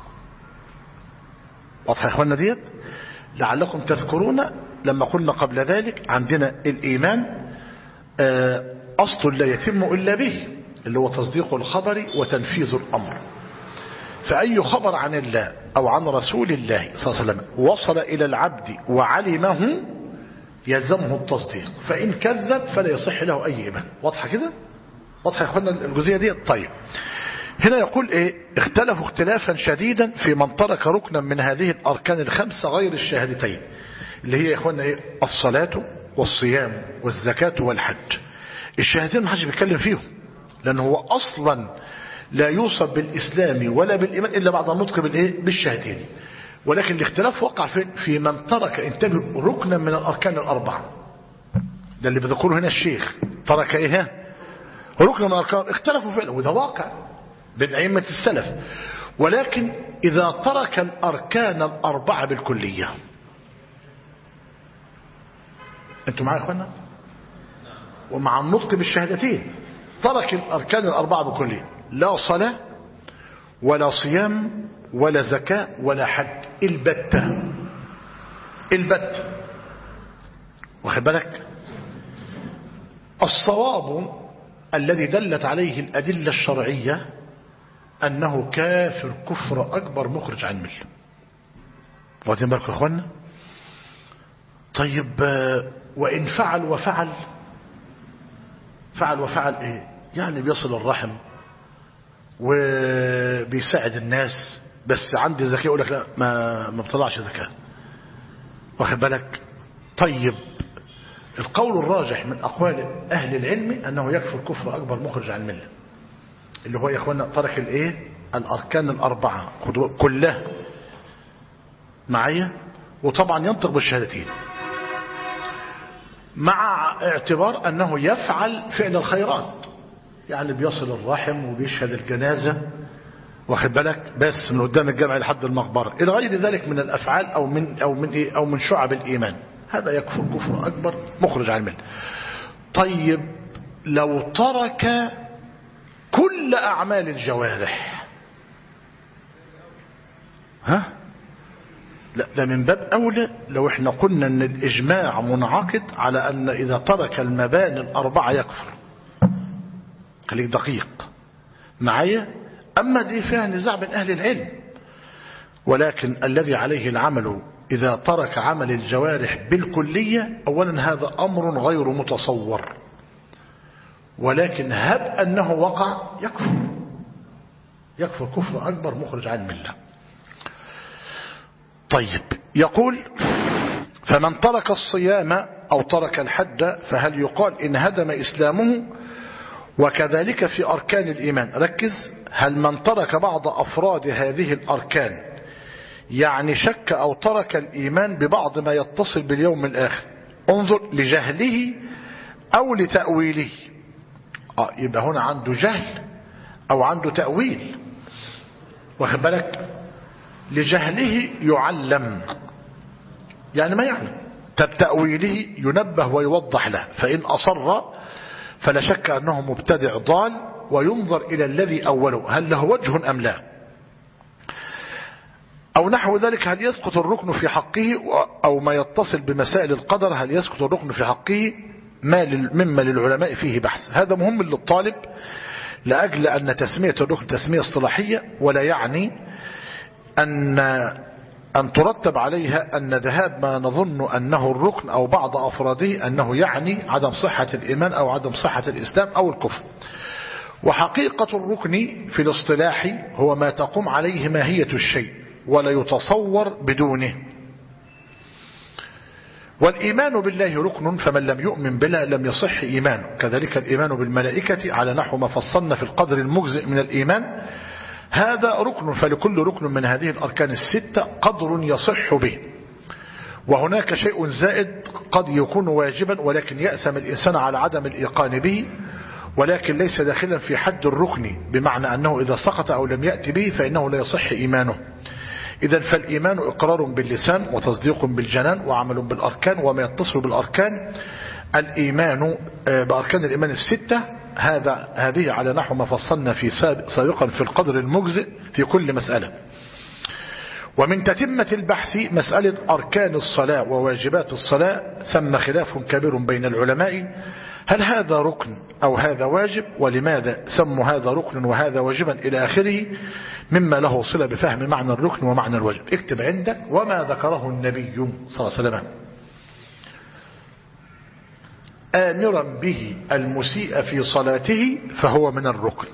واضح يا إخواننا ديت؟ لعلكم تذكرون لما قلنا قبل ذلك عندنا الإيمان أصل لا يتم إلا به، اللي هو تصديق الخبر وتنفيذ الأمر. فأي خبر عن الله أو عن رسول الله صلى الله عليه وسلم وصل إلى العبد وعلمه يلزمه التصديق، فإن كذب فلا يصح له أي إيمان. واضحة كده؟ واضحة يا أخوانا الجزئية دي؟ طيب، هنا يقول إيه؟ اختلفوا اختلافا شديدا في من ترك ركنا من هذه الأركان 5 غير الشهادتين، اللي هي يا إخوانا إيه؟ الصلاة والصيام والزكاة والحج. الشهادتين ما حدش بيتكلم فيهم، لأنه هو أصلا لا يوصف بالإسلام ولا بالإيمان إلا بعد النطق بالشهادتين. ولكن الاختلاف وقع في من ترك، انتبه، ركنا من الأركان 4. ده اللي بذكره هنا الشيخ، ترك إيه؟ ركنا من الأركان. اختلفوا فعلا، وده واقع بين أئمة السلف. ولكن إذا ترك الأركان 4 بالكلية، أنتم معايا يا أخوانا؟ ومع النطق بالشهادتين ترك الأركان 4 بالكلية، لا صلاة ولا صيام ولا زكاة ولا حج، البتة. واخد بالك؟ الصواب الذي دلت عليه الأدلة الشرعية أنه كافر كفر أكبر مخرج عن الملة. واخدين بالكم يا أخوانا؟ طيب، وإن فعل وفعل إيه؟ يعني بيصل الرحم وبيساعد الناس، بس عندي زكاة، يقول لك لا ما بطلعش زكاة. واخد بالك؟ طيب، القول الراجح من أقوال أهل العلم أنه يكفر كفر أكبر مخرج عن الملة، اللي هو يا أخوانا ترك الأركان 4 كلها معايا، وطبعا ينطق بالشهادتين، مع اعتبار أنه يفعل فعل الخيرات، يعني بيصل الرحم وبيشهد الجنازة، واخد بالك، بس من قدام الجامع لحد المقبرة إلى غير ذلك من الأفعال أو من شعب الإيمان، هذا يكفر كفر أكبر مخرج عن الملة. طيب، لو ترك كل أعمال الجوارح، لا، ده من باب أولى لو احنا قلنا ان الإجماع منعقد على أن إذا ترك المباني الأربعة يكفر. خليك دقيق معايا. أما دي فيها نزاع بين أهل العلم، ولكن الذي عليه العمل إذا ترك عمل الجوارح بالكلية، أولا هذا أمر غير متصور، ولكن هب أنه وقع يكفر كفر أكبر مخرج عن الملة. طيب، يقول فمن ترك الصيام أو ترك الحج فهل يقال إن هدم إسلامه؟ وكذلك في أركان الإيمان. ركز، هل من ترك بعض أفراد هذه الأركان يعني شك أو ترك الإيمان ببعض ما يتصل باليوم الآخر، انظر لجهله أو لتأويله. يبقى هنا عنده جهل أو عنده تأويل، واخد بالك؟ لجهله يعلم، يعني ما يعلم. تأويله ينبه ويوضح له، فإن أصر فلا شك أنه مبتدع ضال، وينظر إلى الذي أوله هل له وجه أم لا، أو نحو ذلك. هل يسقط الركن في حقه، أو ما يتصل بمسائل القدر، هل يسقط الركن في حقه مما للعلماء فيه بحث. هذا مهم للطالب لأجل أن تسمية الركن تسمية اصطلاحية، ولا يعني أن ترتب عليها أن ذهاب ما نظن أنه الركن أو بعض أفراده أنه يعني عدم صحة الإيمان أو عدم صحة الإسلام أو الكفر. وحقيقة الركن في الاصطلاح هو ما تقوم عليه ماهية الشيء ولا يتصور بدونه. والإيمان بالله ركن، فمن لم يؤمن بلا لم يصح إيمانه. كذلك الإيمان بالملائكة على نحو ما فصلنا في القدر المجزئ من الإيمان، هذا ركن. فلكل ركن من هذه الأركان الستة قدر يصح به، وهناك شيء زائد قد يكون واجبا ولكن يأثم الإنسان على عدم الإيقان به، ولكن ليس داخلا في حد الركن، بمعنى أنه إذا سقط أو لم يأتي به فإنه لا يصح إيمانه. إذن فالإيمان إقرار باللسان وتصديق بالجنان وعمل بالأركان وما يتصل بالأركان. الإيمان بأركان الإيمان الستة هذه على نحو ما فصلنا في سابقا في القدر المجزئ في كل مسألة. ومن تتمة البحث مسألة أركان الصلاة وواجبات الصلاة، ثم خلاف كبير بين العلماء، هل هذا ركن أو هذا واجب، ولماذا سموا هذا ركن وهذا واجبا إلى آخره، مما له صلة بفهم معنى الركن ومعنى الواجب. اكتب عندك وما ذكره النبي صلى الله عليه وسلم آمرا به المسيء في صلاته فهو من الركن.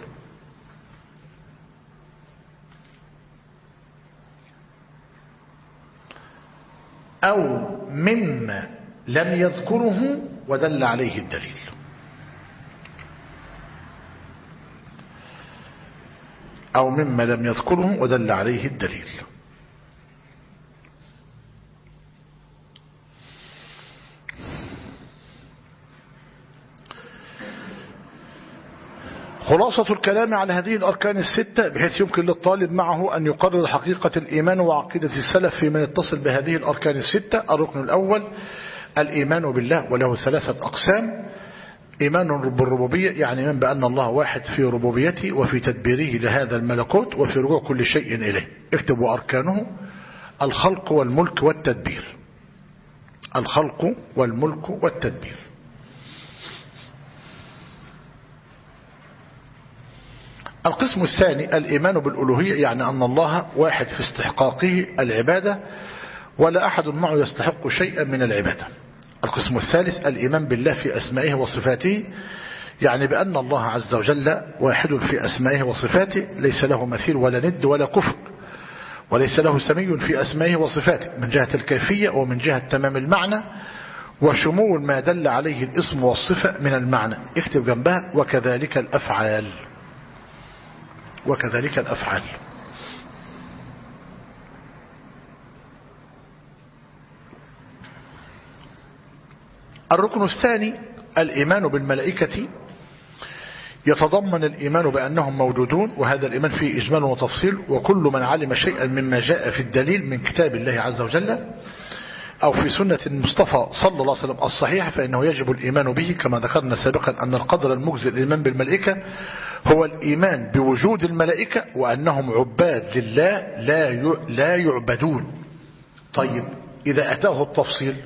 أو مما لم يذكره ودل عليه الدليل. أو مما لم يذكره ودل عليه الدليل. خلاصة الكلام على هذه الأركان الستة، بحيث يمكن للطالب معه أن يقرر حقيقة الإيمان وعقيدة السلف فيما يتصل بهذه الأركان الستة. الركن الأول الإيمان بالله، وله ثلاثة أقسام. إيمان بالربوبية، يعني إيمان بأن الله واحد في ربوبيته وفي تدبيره لهذا الملكوت وفي رجوع كل شيء إليه. اكتبوا أركانه: الخلق والملك والتدبير. الخلق والملك والتدبير. القسم الثاني الإيمان بالألوهية، يعني أن الله واحد في استحقاقه العبادة ولا أحد معه يستحق شيئا من العبادة. القسم الثالث الإيمان بالله في أسمائه وصفاته، يعني بأن الله عز وجل واحد في أسمائه وصفاته، ليس له مثيل ولا ند ولا كفر، وليس له سمي في أسمائه وصفاته من جهة الكيفية ومن جهة تمام المعنى وشمول ما دل عليه الاسم والصفة من المعنى. اكتب جنبها: وكذلك الأفعال. وكذلك الأفعال. الركن الثاني الإيمان بالملائكة، يتضمن الإيمان بأنهم موجودون، وهذا الإيمان فيه إجمال وتفصيل، وكل من علم شيئا مما جاء في الدليل من كتاب الله عز وجل أو في سنة المصطفى صلى الله عليه وسلم الصحيحة فإنه يجب الإيمان به. كما ذكرنا سابقا أن القدر المجزئ الإيمان بالملائكة هو الإيمان بوجود الملائكة وأنهم عباد لله لا يعبدون. طيب إذا أتاه التفصيل،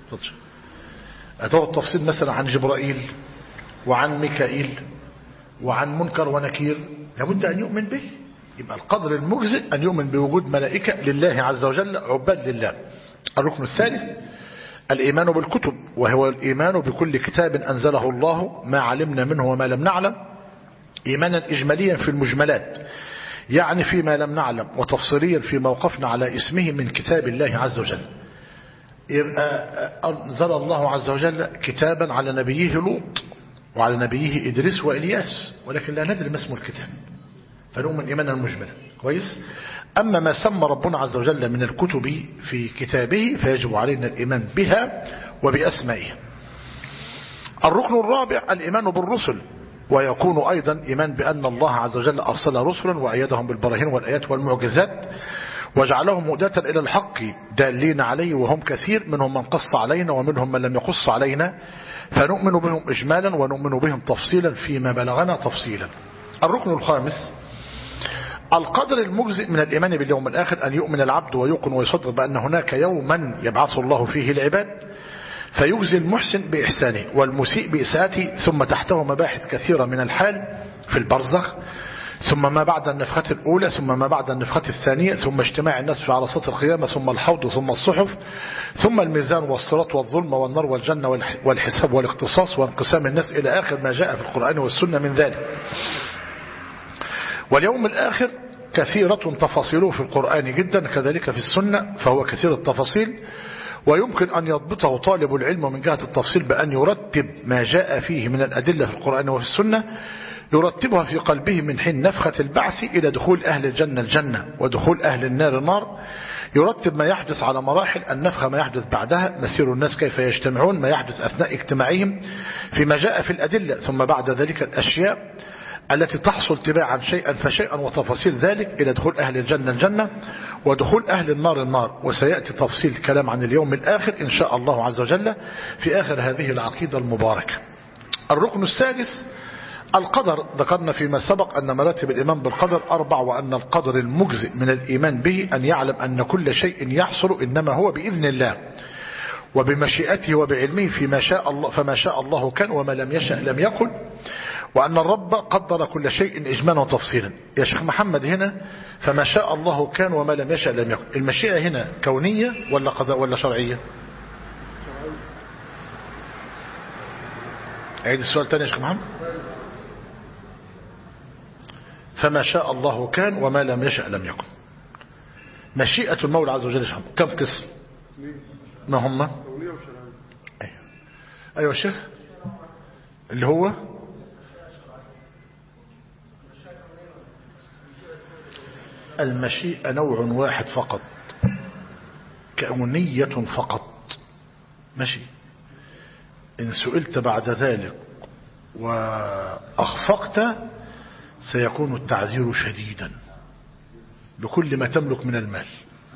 مثلا عن جبرائيل وعن ميكائيل وعن منكر ونكير، لابد أن يؤمن به. يبقى القدر المجزئ أن يؤمن بوجود ملائكة لله عز وجل عباد لله. الركن الثالث الإيمان بالكتب، وهو الإيمان بكل كتاب أنزله الله، ما علمنا منه وما لم نعلم، إيمانا إجماليا في المجملات يعني فيما لم نعلم، وتفصيليا في موقفنا على اسمه من كتاب الله عز وجل. يبقى أنزل الله عز وجل كتابا على نبيه لوط وعلى نبيه إدريس وإلياس، ولكن لا ندري ما اسم الكتاب، فنؤمن إيمانا مجملا. كويس. أما ما سمى ربنا عز وجل من الكتب في كتابه فيجب علينا الإيمان بها وبأسمائها. الركن الرابع الإيمان بالرسل، ويكون أيضا إيمان بأن الله عز وجل أرسل رسلا وأيدهم بالبراهين والآيات والمعجزات وجعلهم هداة إلى الحق دالين عليه، وهم كثير، منهم من قص علينا ومنهم من لم يقص علينا، فنؤمن بهم إجمالا ونؤمن بهم تفصيلا فيما بلغنا تفصيلا. الركن الخامس القدر المجزئ من الإيمان باليوم الآخر، أن يؤمن العبد ويوقن ويصدق بأن هناك يوما يبعث الله فيه العباد فيجزي المحسن بإحسانه والمسيء بإساءته، ثم تحته مباحث كثيرة من الحال في البرزخ، ثم ما بعد النفخة الأولى، ثم ما بعد النفخة الثانية، ثم اجتماع الناس في عرصات القيامة، ثم الحوض، ثم الصحف، ثم الميزان والصراط والظلم والنار والجنة والحساب والاقتصاص وانقسام الناس إلى آخر ما جاء في القرآن والسنة من ذلك. واليوم الآخر كثيرة تفاصيله في القرآن جدا، كذلك في السنة فهو كثير التفاصيل، ويمكن أن يضبطه طالب العلم من جهة التفصيل بأن يرتب ما جاء فيه من الأدلة في القرآن وفي السنة، يرتبها في قلبه من حين نفخة البعث إلى دخول أهل الجنة الجنة ودخول أهل النار النار، يرتب ما يحدث على مراحل النفخة، ما يحدث بعدها، مسير الناس كيف يجتمعون، ما يحدث أثناء اجتماعهم فيما جاء في الأدلة، ثم بعد ذلك الأشياء التي تحصل تباعا شيئا فشيئا وتفاصيل ذلك إلى دخول أهل الجنة الجنة ودخول أهل النار النار. وسيأتي تفصيل الكلام عن اليوم الآخر إن شاء الله عز وجل في آخر هذه العقيدة المباركة. الركن السادس القدر، ذكرنا فيما سبق أن مراتب الإيمان بالقدر 4، وأن القدر المجزئ من الإيمان به أن يعلم أن كل شيء يحصل إنما هو بإذن الله وبمشيئته وبعلمه فما شاء الله كان وما لم يشأ لم يكن، وأن الرب قدر كل شيء إجمالا وتفصيلا. يا شيخ محمد هنا فما شاء الله كان وما لم يشأ لم يكن، المشيئة هنا كونية ولا قضاء ولا شرعية؟ أعيد السؤال تاني يا شيخ محمد. فما شاء الله كان وما لم يشأ لم يكن. مشيئة المولى عز وجل كم قسم؟ ما هم؟ أيوة الشيخ اللي هو المشيئة نوع واحد فقط، كونية فقط. ماشي. إن سئلت بعد ذلك وأخفقت سيكون التعذير شديدا لكل ما تملك من المال.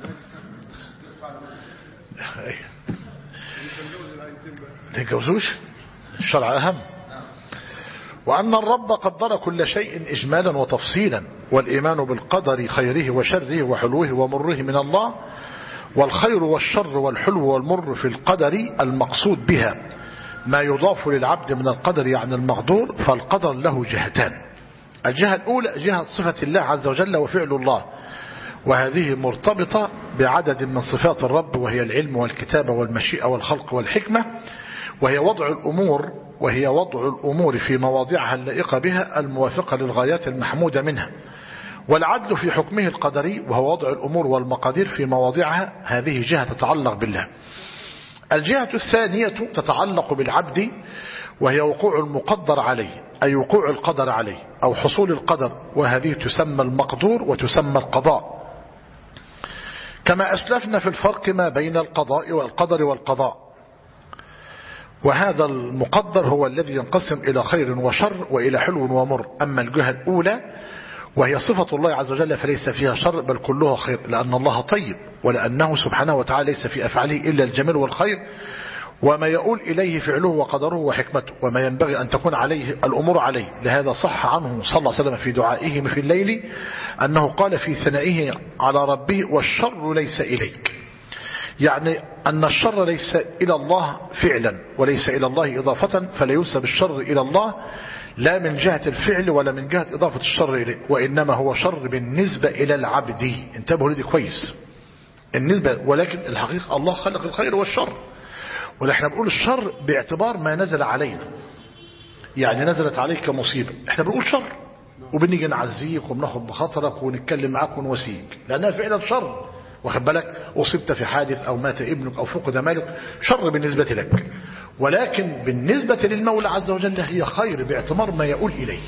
لا يجوزوش، الشرع أهم. وأن الرب قدر كل شيء إجمالا وتفصيلا، والإيمان بالقدر خيره وشره وحلوه ومره من الله، والخير والشر والحلو والمر في القدر المقصود بها ما يضاف للعبد من القدر يعني المقدور. فالقدر له جهتان، الجهة الأولى جهة صفة الله عز وجل وفعل الله، وهذه مرتبطة بعدد من صفات الرب، وهي العلم والكتابة والمشيئة والخلق والحكمة، وهي وضع الأمور في مواضعها اللائقة بها الموافقة للغايات المحمودة منها، والعدل في حكمه القدري وهو وضع الأمور والمقادير في مواضعها. هذه جهة تتعلق بالله. الجهة الثانية تتعلق بالعبد، وهي وقوع المقدر عليه، أي وقوع القدر عليه أو حصول القدر، وهذه تسمى المقدور وتسمى القضاء، كما أسلفنا في الفرق ما بين القضاء والقدر والقضاء. وهذا المقدر هو الذي ينقسم إلى خير وشر وإلى حلو ومر. أما الجهة الأولى وهي صفة الله عز وجل فليس فيها شر بل كلها خير، لأن الله طيب، ولأنه سبحانه وتعالى ليس في أفعاله إلا الجميل والخير، وما يؤول إليه فعله وقدره وحكمته، وما ينبغي أن تكون عليه الأمور عليه. لهذا صح عنه صلى الله عليه وسلم في دعائه في الليل أنه قال في ثنائه على ربه: والشر ليس إليك. يعني أن الشر ليس إلى الله فعلا وليس إلى الله إضافة، فلا ينسب الشر إلى الله لا من جهة الفعل ولا من جهة إضافة الشر إليه، وإنما هو شر بالنسبة إلى العبد. انتبهوا لدي كويس النسبة، ولكن الحقيقة الله خلق الخير والشر، ونحن بنقول الشر باعتبار ما نزل علينا. يعني نزلت عليك مصيبة احنا بنقول شر، وبنيجي نعزيك وبناخد بخاطرك ونتكلم معاك ونواسيك لأنها فعلا شر، واخد بالك؟ أصبت في حادث أو مات ابنك أو فقد مالك، شر بالنسبة لك، ولكن بالنسبة للمولى عز وجل هي خير باعتبار ما يقول إليه.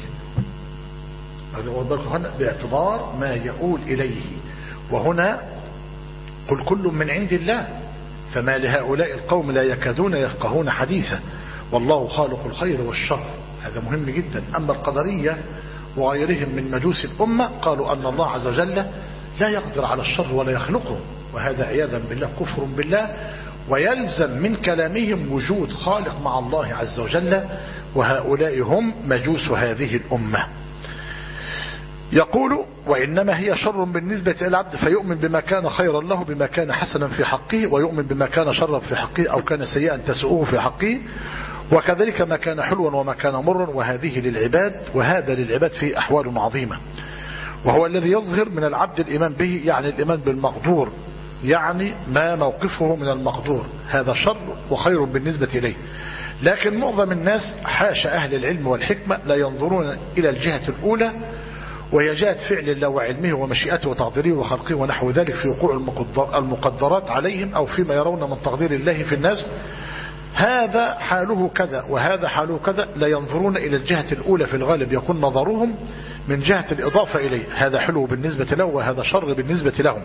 باعتبار ما يقول إليه. وهنا قل كل من عند الله فما لهؤلاء القوم لا يكادون يفقهون حديثا والله خالق الخير والشر. هذا مهم جدا. أما القدرية وغيرهم من مجوس الأمة قالوا أن الله عز وجل لا يقدر على الشر ولا يخلقه، وهذا عياذا بالله كفر بالله، ويلزم من كلامهم وجود خالق مع الله عز وجل، وهؤلاء هم مجوس هذه الأمة. يقول وإنما هي شر بالنسبة إلى العبد فيؤمن بما كان خيرا له بما كان حسنا في حقه، ويؤمن بما كان شرا في حقه أو كان سيئا تسوءه في حقه، وكذلك ما كان حلوا وما كان مرا، وهذه للعباد وهذا للعباد في أحوال عظيمة. وهو الذي يظهر من العبد الإيمان به، يعني الإيمان بالمقدور، يعني ما موقفه من المقدور، هذا شر وخير بالنسبة إليه. لكن معظم الناس حاشا أهل العلم والحكمة لا ينظرون إلى الجهة الأولى، وهي جهة فعل الله وعلمه ومشيئته وتقديره وخلقه ونحو ذلك في وقوع المقدرات عليهم أو فيما يرون من تقدير الله في الناس. هذا حاله كذا وهذا حاله كذا، لا ينظرون إلى الجهة الأولى. في الغالب يكون نظرهم من جهة الإضافة إليه، هذا حلو بالنسبة له وهذا شر بالنسبة لهم.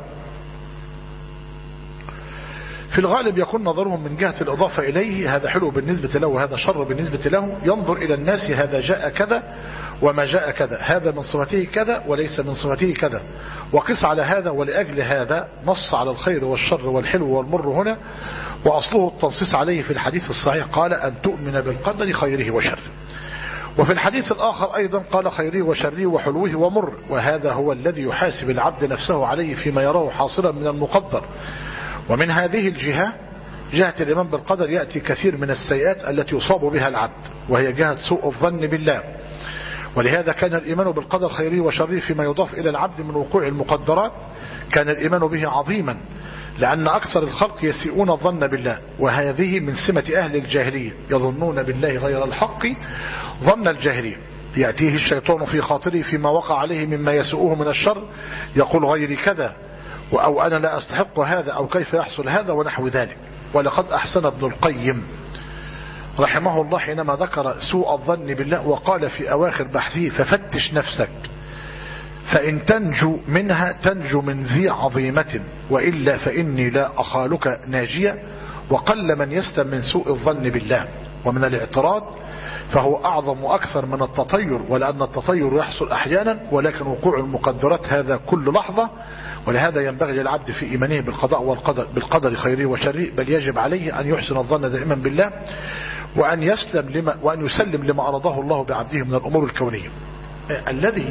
في الغالب يكون نظرهم من جهة الإضافة إليه، هذا حلو بالنسبة له وهذا شر بالنسبة له. ينظر إلى الناس، هذا جاء كذا وما جاء كذا، هذا من صفته كذا وليس من صفته كذا، وقس على هذا. ولأجل هذا نص على الخير والشر والحلو والمر هنا، وأصله التنصيص عليه في الحديث الصحيح، قال أن تؤمن بالقدر خيره وشره. وفي الحديث الآخر أيضا قال خيره وشره وحلوه ومر، وهذا هو الذي يحاسب العبد نفسه عليه فيما يراه حاصلا من المقدر. ومن هذه الجهة، جهة الإيمان بالقدر، يأتي كثير من السيئات التي يصاب بها العبد، وهي جهة سوء الظن بالله. ولهذا كان الإيمان بالقدر خيره وشره فيما يضاف إلى العبد من وقوع المقدرات كان الإيمان به عظيما، لأن أكثر الخلق يسيئون الظن بالله، وهذه من سمة أهل الجاهلية، يظنون بالله غير الحق ظن الجاهلية. يأتيه الشيطان في خاطره فيما وقع عليه مما يسوءه من الشر، يقول غيري كذا، أو أنا لا أستحق هذا، أو كيف يحصل هذا ونحو ذلك. ولقد أحسن ابن القيم رحمه الله حينما ذكر سوء الظن بالله وقال في أواخر بحثه ففتش نفسك فإن تنجو منها تنجو من ذي عظيمة، وإلا فإني لا أخالك ناجية. وقل من يسلم من سوء الظن بالله ومن الاعتراض، فهو أعظم وأكثر من التطير، ولأن التطير يحصل أحيانا، ولكن وقوع المقدرات هذا كل لحظة. ولهذا ينبغي للعبد في إيمانه بالقضاء والقدر بالقدر خيره وشره، بل يجب عليه أن يحسن الظن دائما بالله، وأن يسلم لما أرضاه الله بعبده من الأمور الكونية. الذي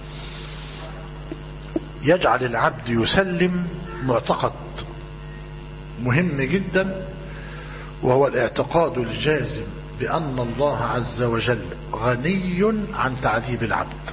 يجعل العبد يسلم معتقد مهم جدا، وهو الاعتقاد الجازم بأن الله عز وجل غني عن تعذيب العبد،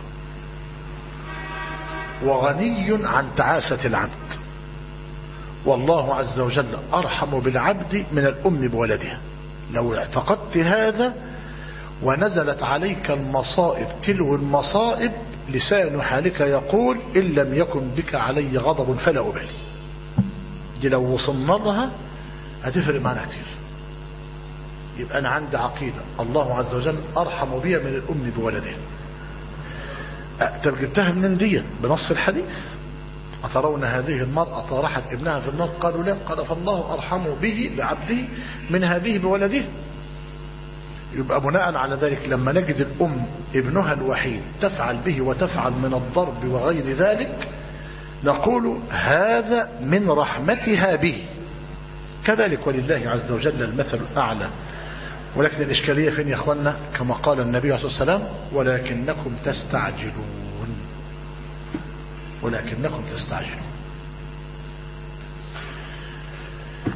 وغني عن تعاسة العبد، والله عز وجل أرحم بالعبد من الأم بولدها. لو اعتقدت هذا ونزلت عليك المصائب تلو المصائب، لسان حالك يقول إن لم يكن بك علي غضب فلا أبالي. دي لو وصلنا لها هتفرق معنا كتير. يبقى أنا عندي عقيدة الله عز وجل أرحم بي من الأم بولدها. ترجمتها من دي بنص الحديث: أترون هذه المرأة طارحت ابنها في النار؟ قالوا لا. قال فالله أرحم به بعبده من هذه بولده. يبقى بناء على ذلك لما نجد الأم ابنها الوحيد تفعل به وتفعل من الضرب وغير ذلك، نقول هذا من رحمتها به. كذلك ولله عز وجل المثل الأعلى. ولكن الإشكالية فين يا أخوانا؟ كما قال النبي عليه الصلاة والسلام: ولكنكم تستعجلون. ولكنكم تستعجلون.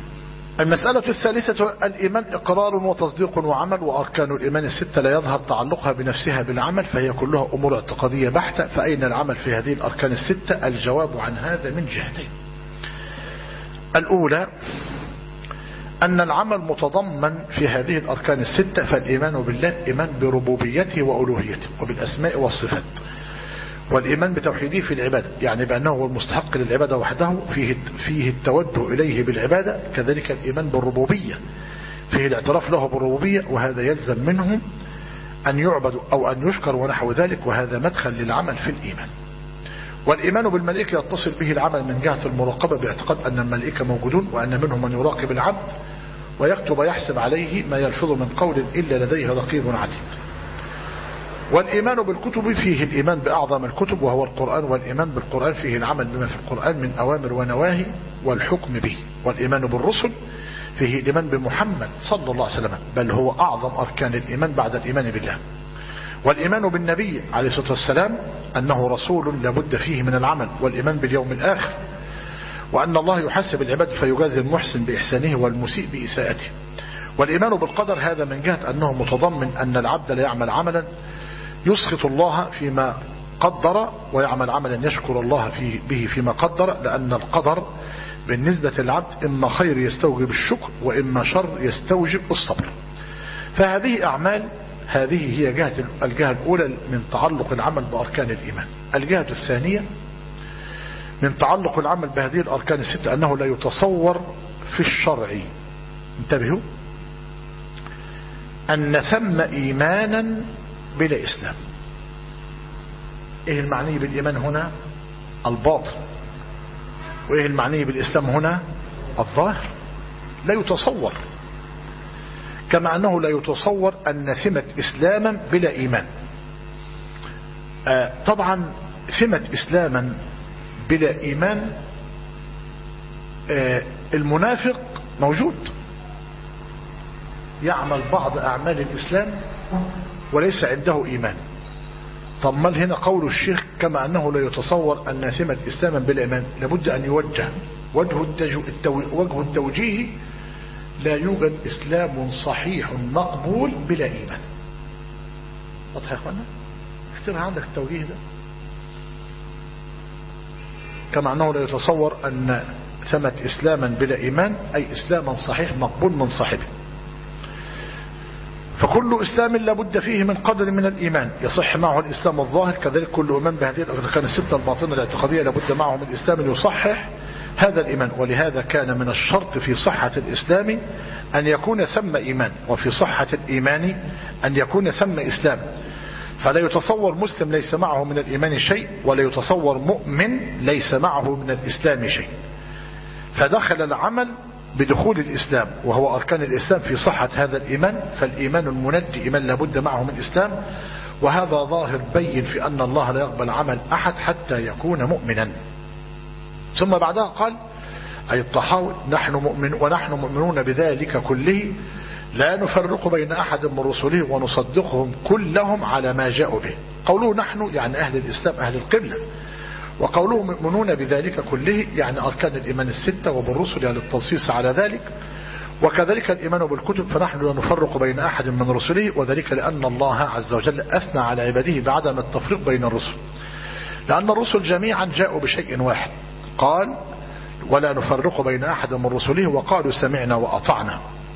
المسألة الثالثة: الإيمان إقرار وتصديق وعمل، وأركان الإيمان الستة لا يظهر تعلقها بنفسها بالعمل، فهي كلها أمور اعتقادية بحتة. فأين العمل في هذه الأركان الستة؟ الجواب عن هذا من جهتين. الأولى أن العمل متضمن في هذه الأركان الستة، فالإيمان بالله إيمان بربوبيته وألوهيته وبالأسماء والصفات، والإيمان بتوحيده في العبادة، يعني بأنه هو المستحق للعبادة وحده فيه التوجه إليه بالعبادة. كذلك الإيمان بالربوبية فيه الاعتراف له بالربوبية، وهذا يلزم منه أن يعبد أو أن يشكر ونحو ذلك، وهذا مدخل للعمل في الإيمان. والإيمان بالملائكة يتصل به العمل من جهة المراقبة، باعتقاد أن الملائكة موجودون وأن منهم من يراقب العبد ويكتب ويحسب عليه ما يلفظ من قول إلا لديه رقيب عتيد. والإيمان بالكتب فيه الإيمان بأعظم الكتب وهو القرآن، والإيمان بالقرآن فيه العمل بما في القرآن من أوامر ونواهي والحكم به. والإيمان بالرسل فيه الإيمان بمحمد صلى الله عليه وسلم، بل هو أعظم أركان الإيمان بعد الإيمان بالله. والإيمان بالنبي عليه الصلاة والسلام أنه رسول لابد فيه من العمل، والإيمان باليوم الآخر، وأن الله يحاسب العباد فيجازي المحسن بإحسانه والمسيء بإساءته. والإيمان بالقدر هذا من جهة أنه متضمن أن العبد لا يعمل عملا يسخط الله فيما قدر، ويعمل عملا يشكر الله به فيما قدر، لأن القدر بالنسبة للعبد إما خير يستوجب الشكر وإما شر يستوجب الصبر. فهذه أعمال، هذه هي الجهة الأولى من تعلق العمل بأركان الإيمان. الجهة الثانية من تعلق العمل بهذه الأركان الستة أنه لا يتصور في الشرع، انتبهوا، أن ثم إيمانا بلا إسلام. إيه المعني بالإيمان هنا؟ الباطن. وإيه المعني بالإسلام هنا؟ الظاهر. لا يتصور، كما أنه لا يتصور أن ثمة إسلاما بلا إيمان. طبعا ثمة إسلاما بلا إيمان، المنافق موجود يعمل بعض أعمال الإسلام وليس عنده إيمان. طب ما هنا قول الشيخ كما أنه لا يتصور أن ثمة إسلاما بلا إيمان، لابد أن يوجه وجه التوجيه: لا يوجد إسلام صحيح مقبول بلا إيمان. واضح يا أخوانا؟ اكتبها عندك التوجيه ده. كما أنه لا يتصور أن ثمة إسلاما بلا إيمان أي إسلاما صحيح مقبول من صاحبه. فكل إسلام لابد فيه من قدر من الإيمان يصح معه الإسلام الظاهر، كذلك كل إيمان بهذه الأركان الستة الباطنة الاعتقادية لابد معه من إسلام يصحح هذا الإيمان. ولهذا كان من الشرط في صحة الإسلام أن يكون ثم إيمان، وفي صحة الإيمان أن يكون ثم إسلام. فلا يتصور مسلم ليس معه من الإيمان شيء، ولا يتصور مؤمن ليس معه من الإسلام شيء. فدخل العمل بدخول الإسلام وهو أركان الإسلام في صحة هذا الإيمان. فالإيمان المندي إيمان لابد معه من إسلام، وهذا ظاهر بين في أن الله لا يقبل عمل أحد حتى يكون مؤمنا. ثم بعدها قال أي الطحاوي: ونحن مؤمنون بذلك كله لا نفرق بين أحد من رسله ونصدقهم كلهم على ما جاءوا به. قوله نحن يعني أهل الإسلام أهل القبلة، وقوله مؤمنون بذلك كله يعني أركان الإيمان الستة وبالرسل يعني التنصيص على ذلك. وكذلك الإيمان بالكتب، فنحن لا نفرق بين أحد من رسله، وذلك لأن الله عز وجل أثنى على عباده بعدم التفريق بين الرسل، لأن الرسل جميعا جاءوا بشيء واحد. قال: ولا نفرق بين أحد من رسله وقالوا سمعنا وأطعنا.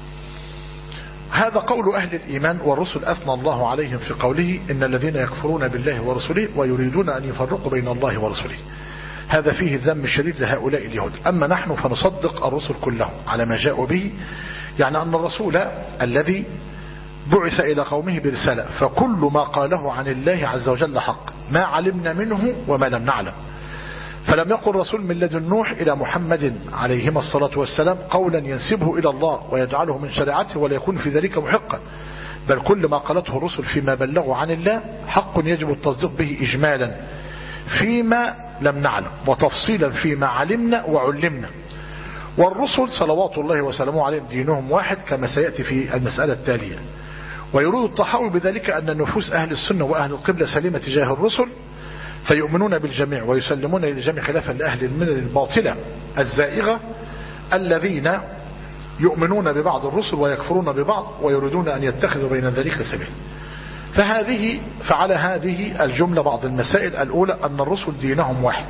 هذا قول أهل الإيمان، والرسل أثنى الله عليهم في قوله: إن الذين يكفرون بالله ورسله ويريدون أن يفرقوا بين الله ورسله. هذا فيه الذم الشديد لهؤلاء اليهود. أما نحن فنصدق الرسل كلهم على ما جاءوا به، يعني أن الرسول الذي بعث إلى قومه برسالة، فكل ما قاله عن الله عز وجل حق، ما علمنا منه وما لم نعلم. فلم يقل رسول من لدن نوح إلى محمد عليهما الصلاة والسلام قولا ينسبه إلى الله ويجعله من شريعته ولا يكون في ذلك محقا، بل كل ما قالته الرسل فيما بلغوا عن الله حق يجب التصديق به إجمالا فيما لم نعلم، وتفصيلا فيما علمنا وعلمنا. والرسل صلوات الله وسلامه عليهم دينهم واحد كما سيأتي في المسألة التالية. ويريد التحاول بذلك أن النفوس أهل السنة وأهل القبلة سليمة تجاه الرسل، فيؤمنون بالجميع ويسلمون للجميع، خلافا لأهل الملل الباطلة الزائغة الذين يؤمنون ببعض الرسل ويكفرون ببعض ويريدون أن يتخذوا بين ذلك سبيل. فعلى هذه الجملة بعض المسائل. الأولى أن الرسل دينهم واحد،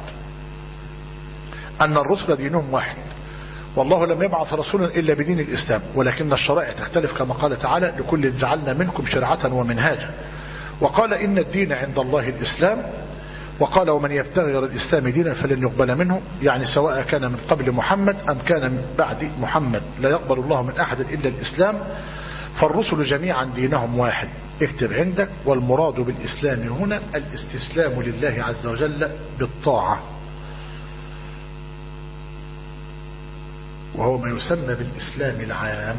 أن الرسل دينهم واحد، والله لم يبعث رسولا إلا بدين الإسلام، ولكن الشرائع تختلف كما قال تعالى لكل جعلنا منكم شرعة ومنهاجا، وقال إن الدين عند الله الإسلام، وقال ومن يبتغي غير الإسلام دينا فلن يقبل منه، يعني سواء كان من قبل محمد أم كان من بعد محمد لا يقبل الله من أحد إلا الإسلام. فالرسل جميعا دينهم واحد، اكتب عندك. والمراد بالإسلام هنا الاستسلام لله عز وجل بالطاعة، وهو ما يسمى بالإسلام العام.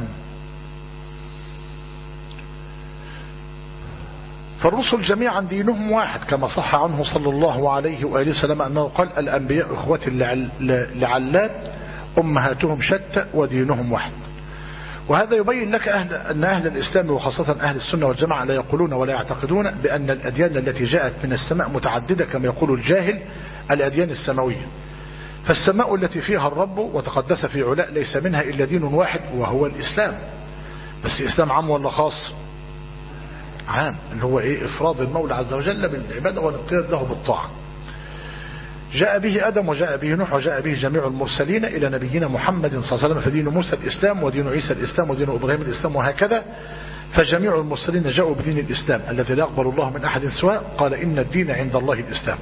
فالرسل جميعا دينهم واحد، كما صح عنه صلى الله عليه وآله وسلم أنه قال الأنبياء إخوة لعلات أمهاتهم شتى ودينهم واحد. وهذا يبين لك أن أهل الإسلام وخاصة أهل السنة والجماعة لا يقولون ولا يعتقدون بأن الأديان التي جاءت من السماء متعددة كما يقول الجاهل الأديان السماوية. فالسماء التي فيها الرب وتقدس في علاء ليس منها إلا دين واحد وهو الإسلام. بس إسلام عام ولا خاص؟ عام، اللي هو إفراد المولى عز وجل بالعبادة والانقياد له بالطاعة. جاء به آدم وجاء به نوح وجاء به جميع المرسلين إلى نبينا محمد صلى الله عليه وسلم، فدين موسى الإسلام ودين عيسى الإسلام ودين إبراهيم الإسلام وهكذا. فجميع المرسلين جاءوا بدين الإسلام الذي لا يقبل الله من أحد سواه. قال إن الدين عند الله الإسلام.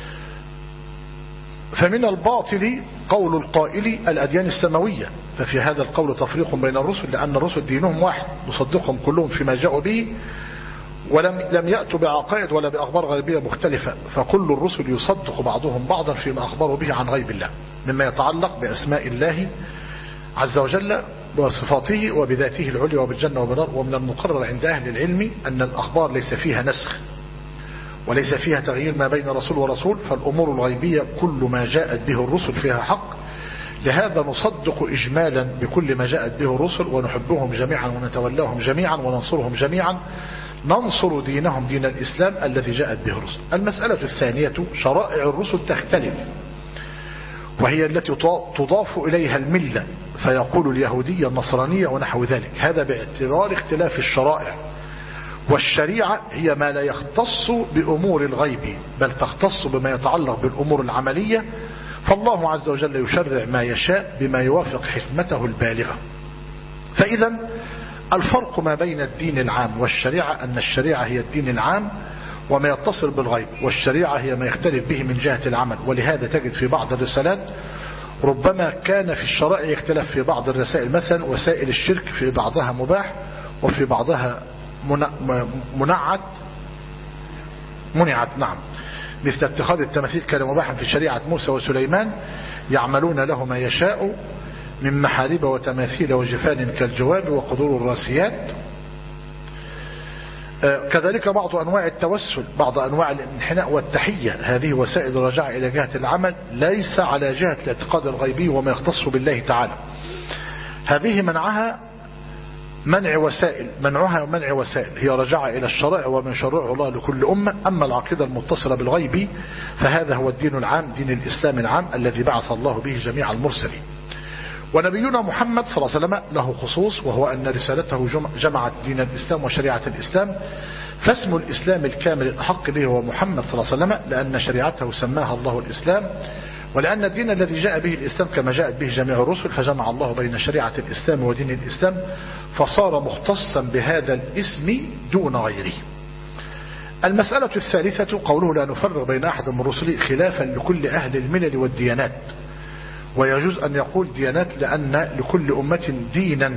فمن الباطل قول القائل الأديان السماوية، ففي هذا القول تفريق بين الرسل، لأن الرسل دينهم واحد نصدقهم كلهم فيما جاءوا به، ولم يأتوا بعقائد ولا بأخبار غيبية مختلفة. فكل الرسل يصدق بعضهم بعضا فيما أخبروا به عن غيب الله مما يتعلق بأسماء الله عز وجل وصفاته وبذاته العليا وبالجنة وبالنار. ومن المقرر عند أهل العلم أن الأخبار ليس فيها نسخ وليس فيها تغيير ما بين رسول ورسول، فالأمور الغيبية كل ما جاءت به الرسل فيها حق. لهذا نصدق إجمالا بكل ما جاءت به الرسل، ونحبهم جميعا ونتولاهم جميعا وننصرهم جميعا، ننصر دينهم دين الإسلام الذي جاءت به الرسل. المسألة الثانية شرائع الرسل تختلف، وهي التي تضاف إليها الملة، فيقول اليهودية النصرانية ونحو ذلك، هذا باعتبار اختلاف الشرائع. والشريعة هي ما لا يختص بأمور الغيب بل تختص بما يتعلق بالأمور العملية، فالله عز وجل يشرع ما يشاء بما يوافق حكمته البالغة. فإذا الفرق ما بين الدين العام والشريعة أن الشريعة هي الدين العام وما يتصل بالغيب، والشريعة هي ما يختلف به من جهة العمل. ولهذا تجد في بعض الرسالات ربما كان في الشرائع يختلف في بعض الرسائل، مثلا وسائل الشرك في بعضها مباح وفي بعضها منعت. نعم، مثل اتخاذ التماثيل كان مباحا في شريعة موسى وسليمان، يعملون له ما يشاء من محارب وتماثيل وجفان كالجواب وقدور الراسيات. كذلك بعض أنواع التوسل، بعض أنواع الانحناء والتحية، هذه وسائل رجع إلى جهة العمل ليس على جهة الاعتقاد الغيبي وما يختص بالله تعالى. هذه منعها منع وسائل هي رجع إلى الشرائع ومن شرع الله لكل أمة. أما العقيدة المتصلة بالغيب فهذا هو الدين العام، دين الإسلام العام الذي بعث الله به جميع المرسلين. ونبينا محمد صلى الله عليه وسلم له خصوص، وهو أن رسالته جمعت دين الإسلام وشريعة الإسلام، فاسم الإسلام الكامل الأحق به هو محمد صلى الله عليه وسلم، لأن شريعته سماها الله الإسلام، ولأن الدين الذي جاء به الإسلام كما جاءت به جميع الرسل، فجمع الله بين شريعة الإسلام ودين الإسلام، فصار مختصا بهذا الاسم دون غيره. المسألة الثالثة قوله لا نفرق بين أحد من رسله، خلافا لكل أهل الملل والديانات. ويجوز أن يقول ديانات لأن لكل أمة دينا،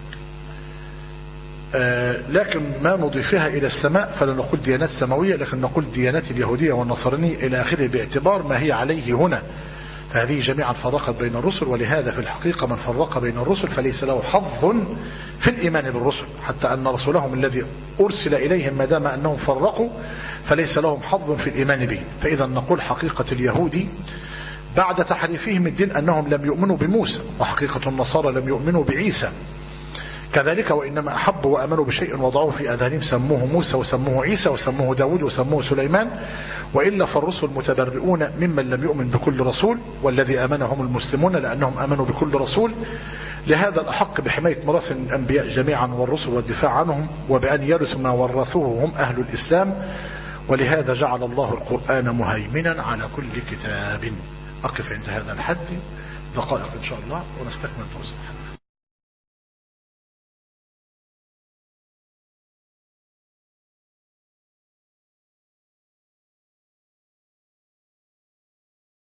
لكن ما نضيفها إلى السماء فلا نقول ديانات سماوية، لكن نقول ديانات اليهودية والنصرانية إلى آخره باعتبار ما هي عليه هنا. فهذه جميعا فرقت بين الرسل، ولهذا في الحقيقة من فرق بين الرسل فليس له حظ في الإيمان بالرسل، حتى أن رسولهم الذي أرسل إليهم ما دام أنهم فرقوا فليس لهم حظ في الإيمان به. فإذا نقول حقيقة اليهود بعد تحريفهم الدين أنهم لم يؤمنوا بموسى، وحقيقة النصارى لم يؤمنوا بعيسى، كذلك وإنما أحبوا وأمنوا بشيء وضعوه في أذانهم سموه موسى وسموه عيسى وسموه داود وسموه سليمان، وإلا فالرسل متبرئون ممن لم يؤمن بكل رسول، والذي آمنهم المسلمون لأنهم آمنوا بكل رسول. لهذا الأحق بحماية ميراث الأنبياء جميعا والرسل والدفاع عنهم، وبأن يرثوا ما ورثوه هم أهل الإسلام. ولهذا جعل الله القرآن مهيمنا على كل كتاب. أقف عند هذا الحد دقائق إن شاء الله ونستكمل درسنا.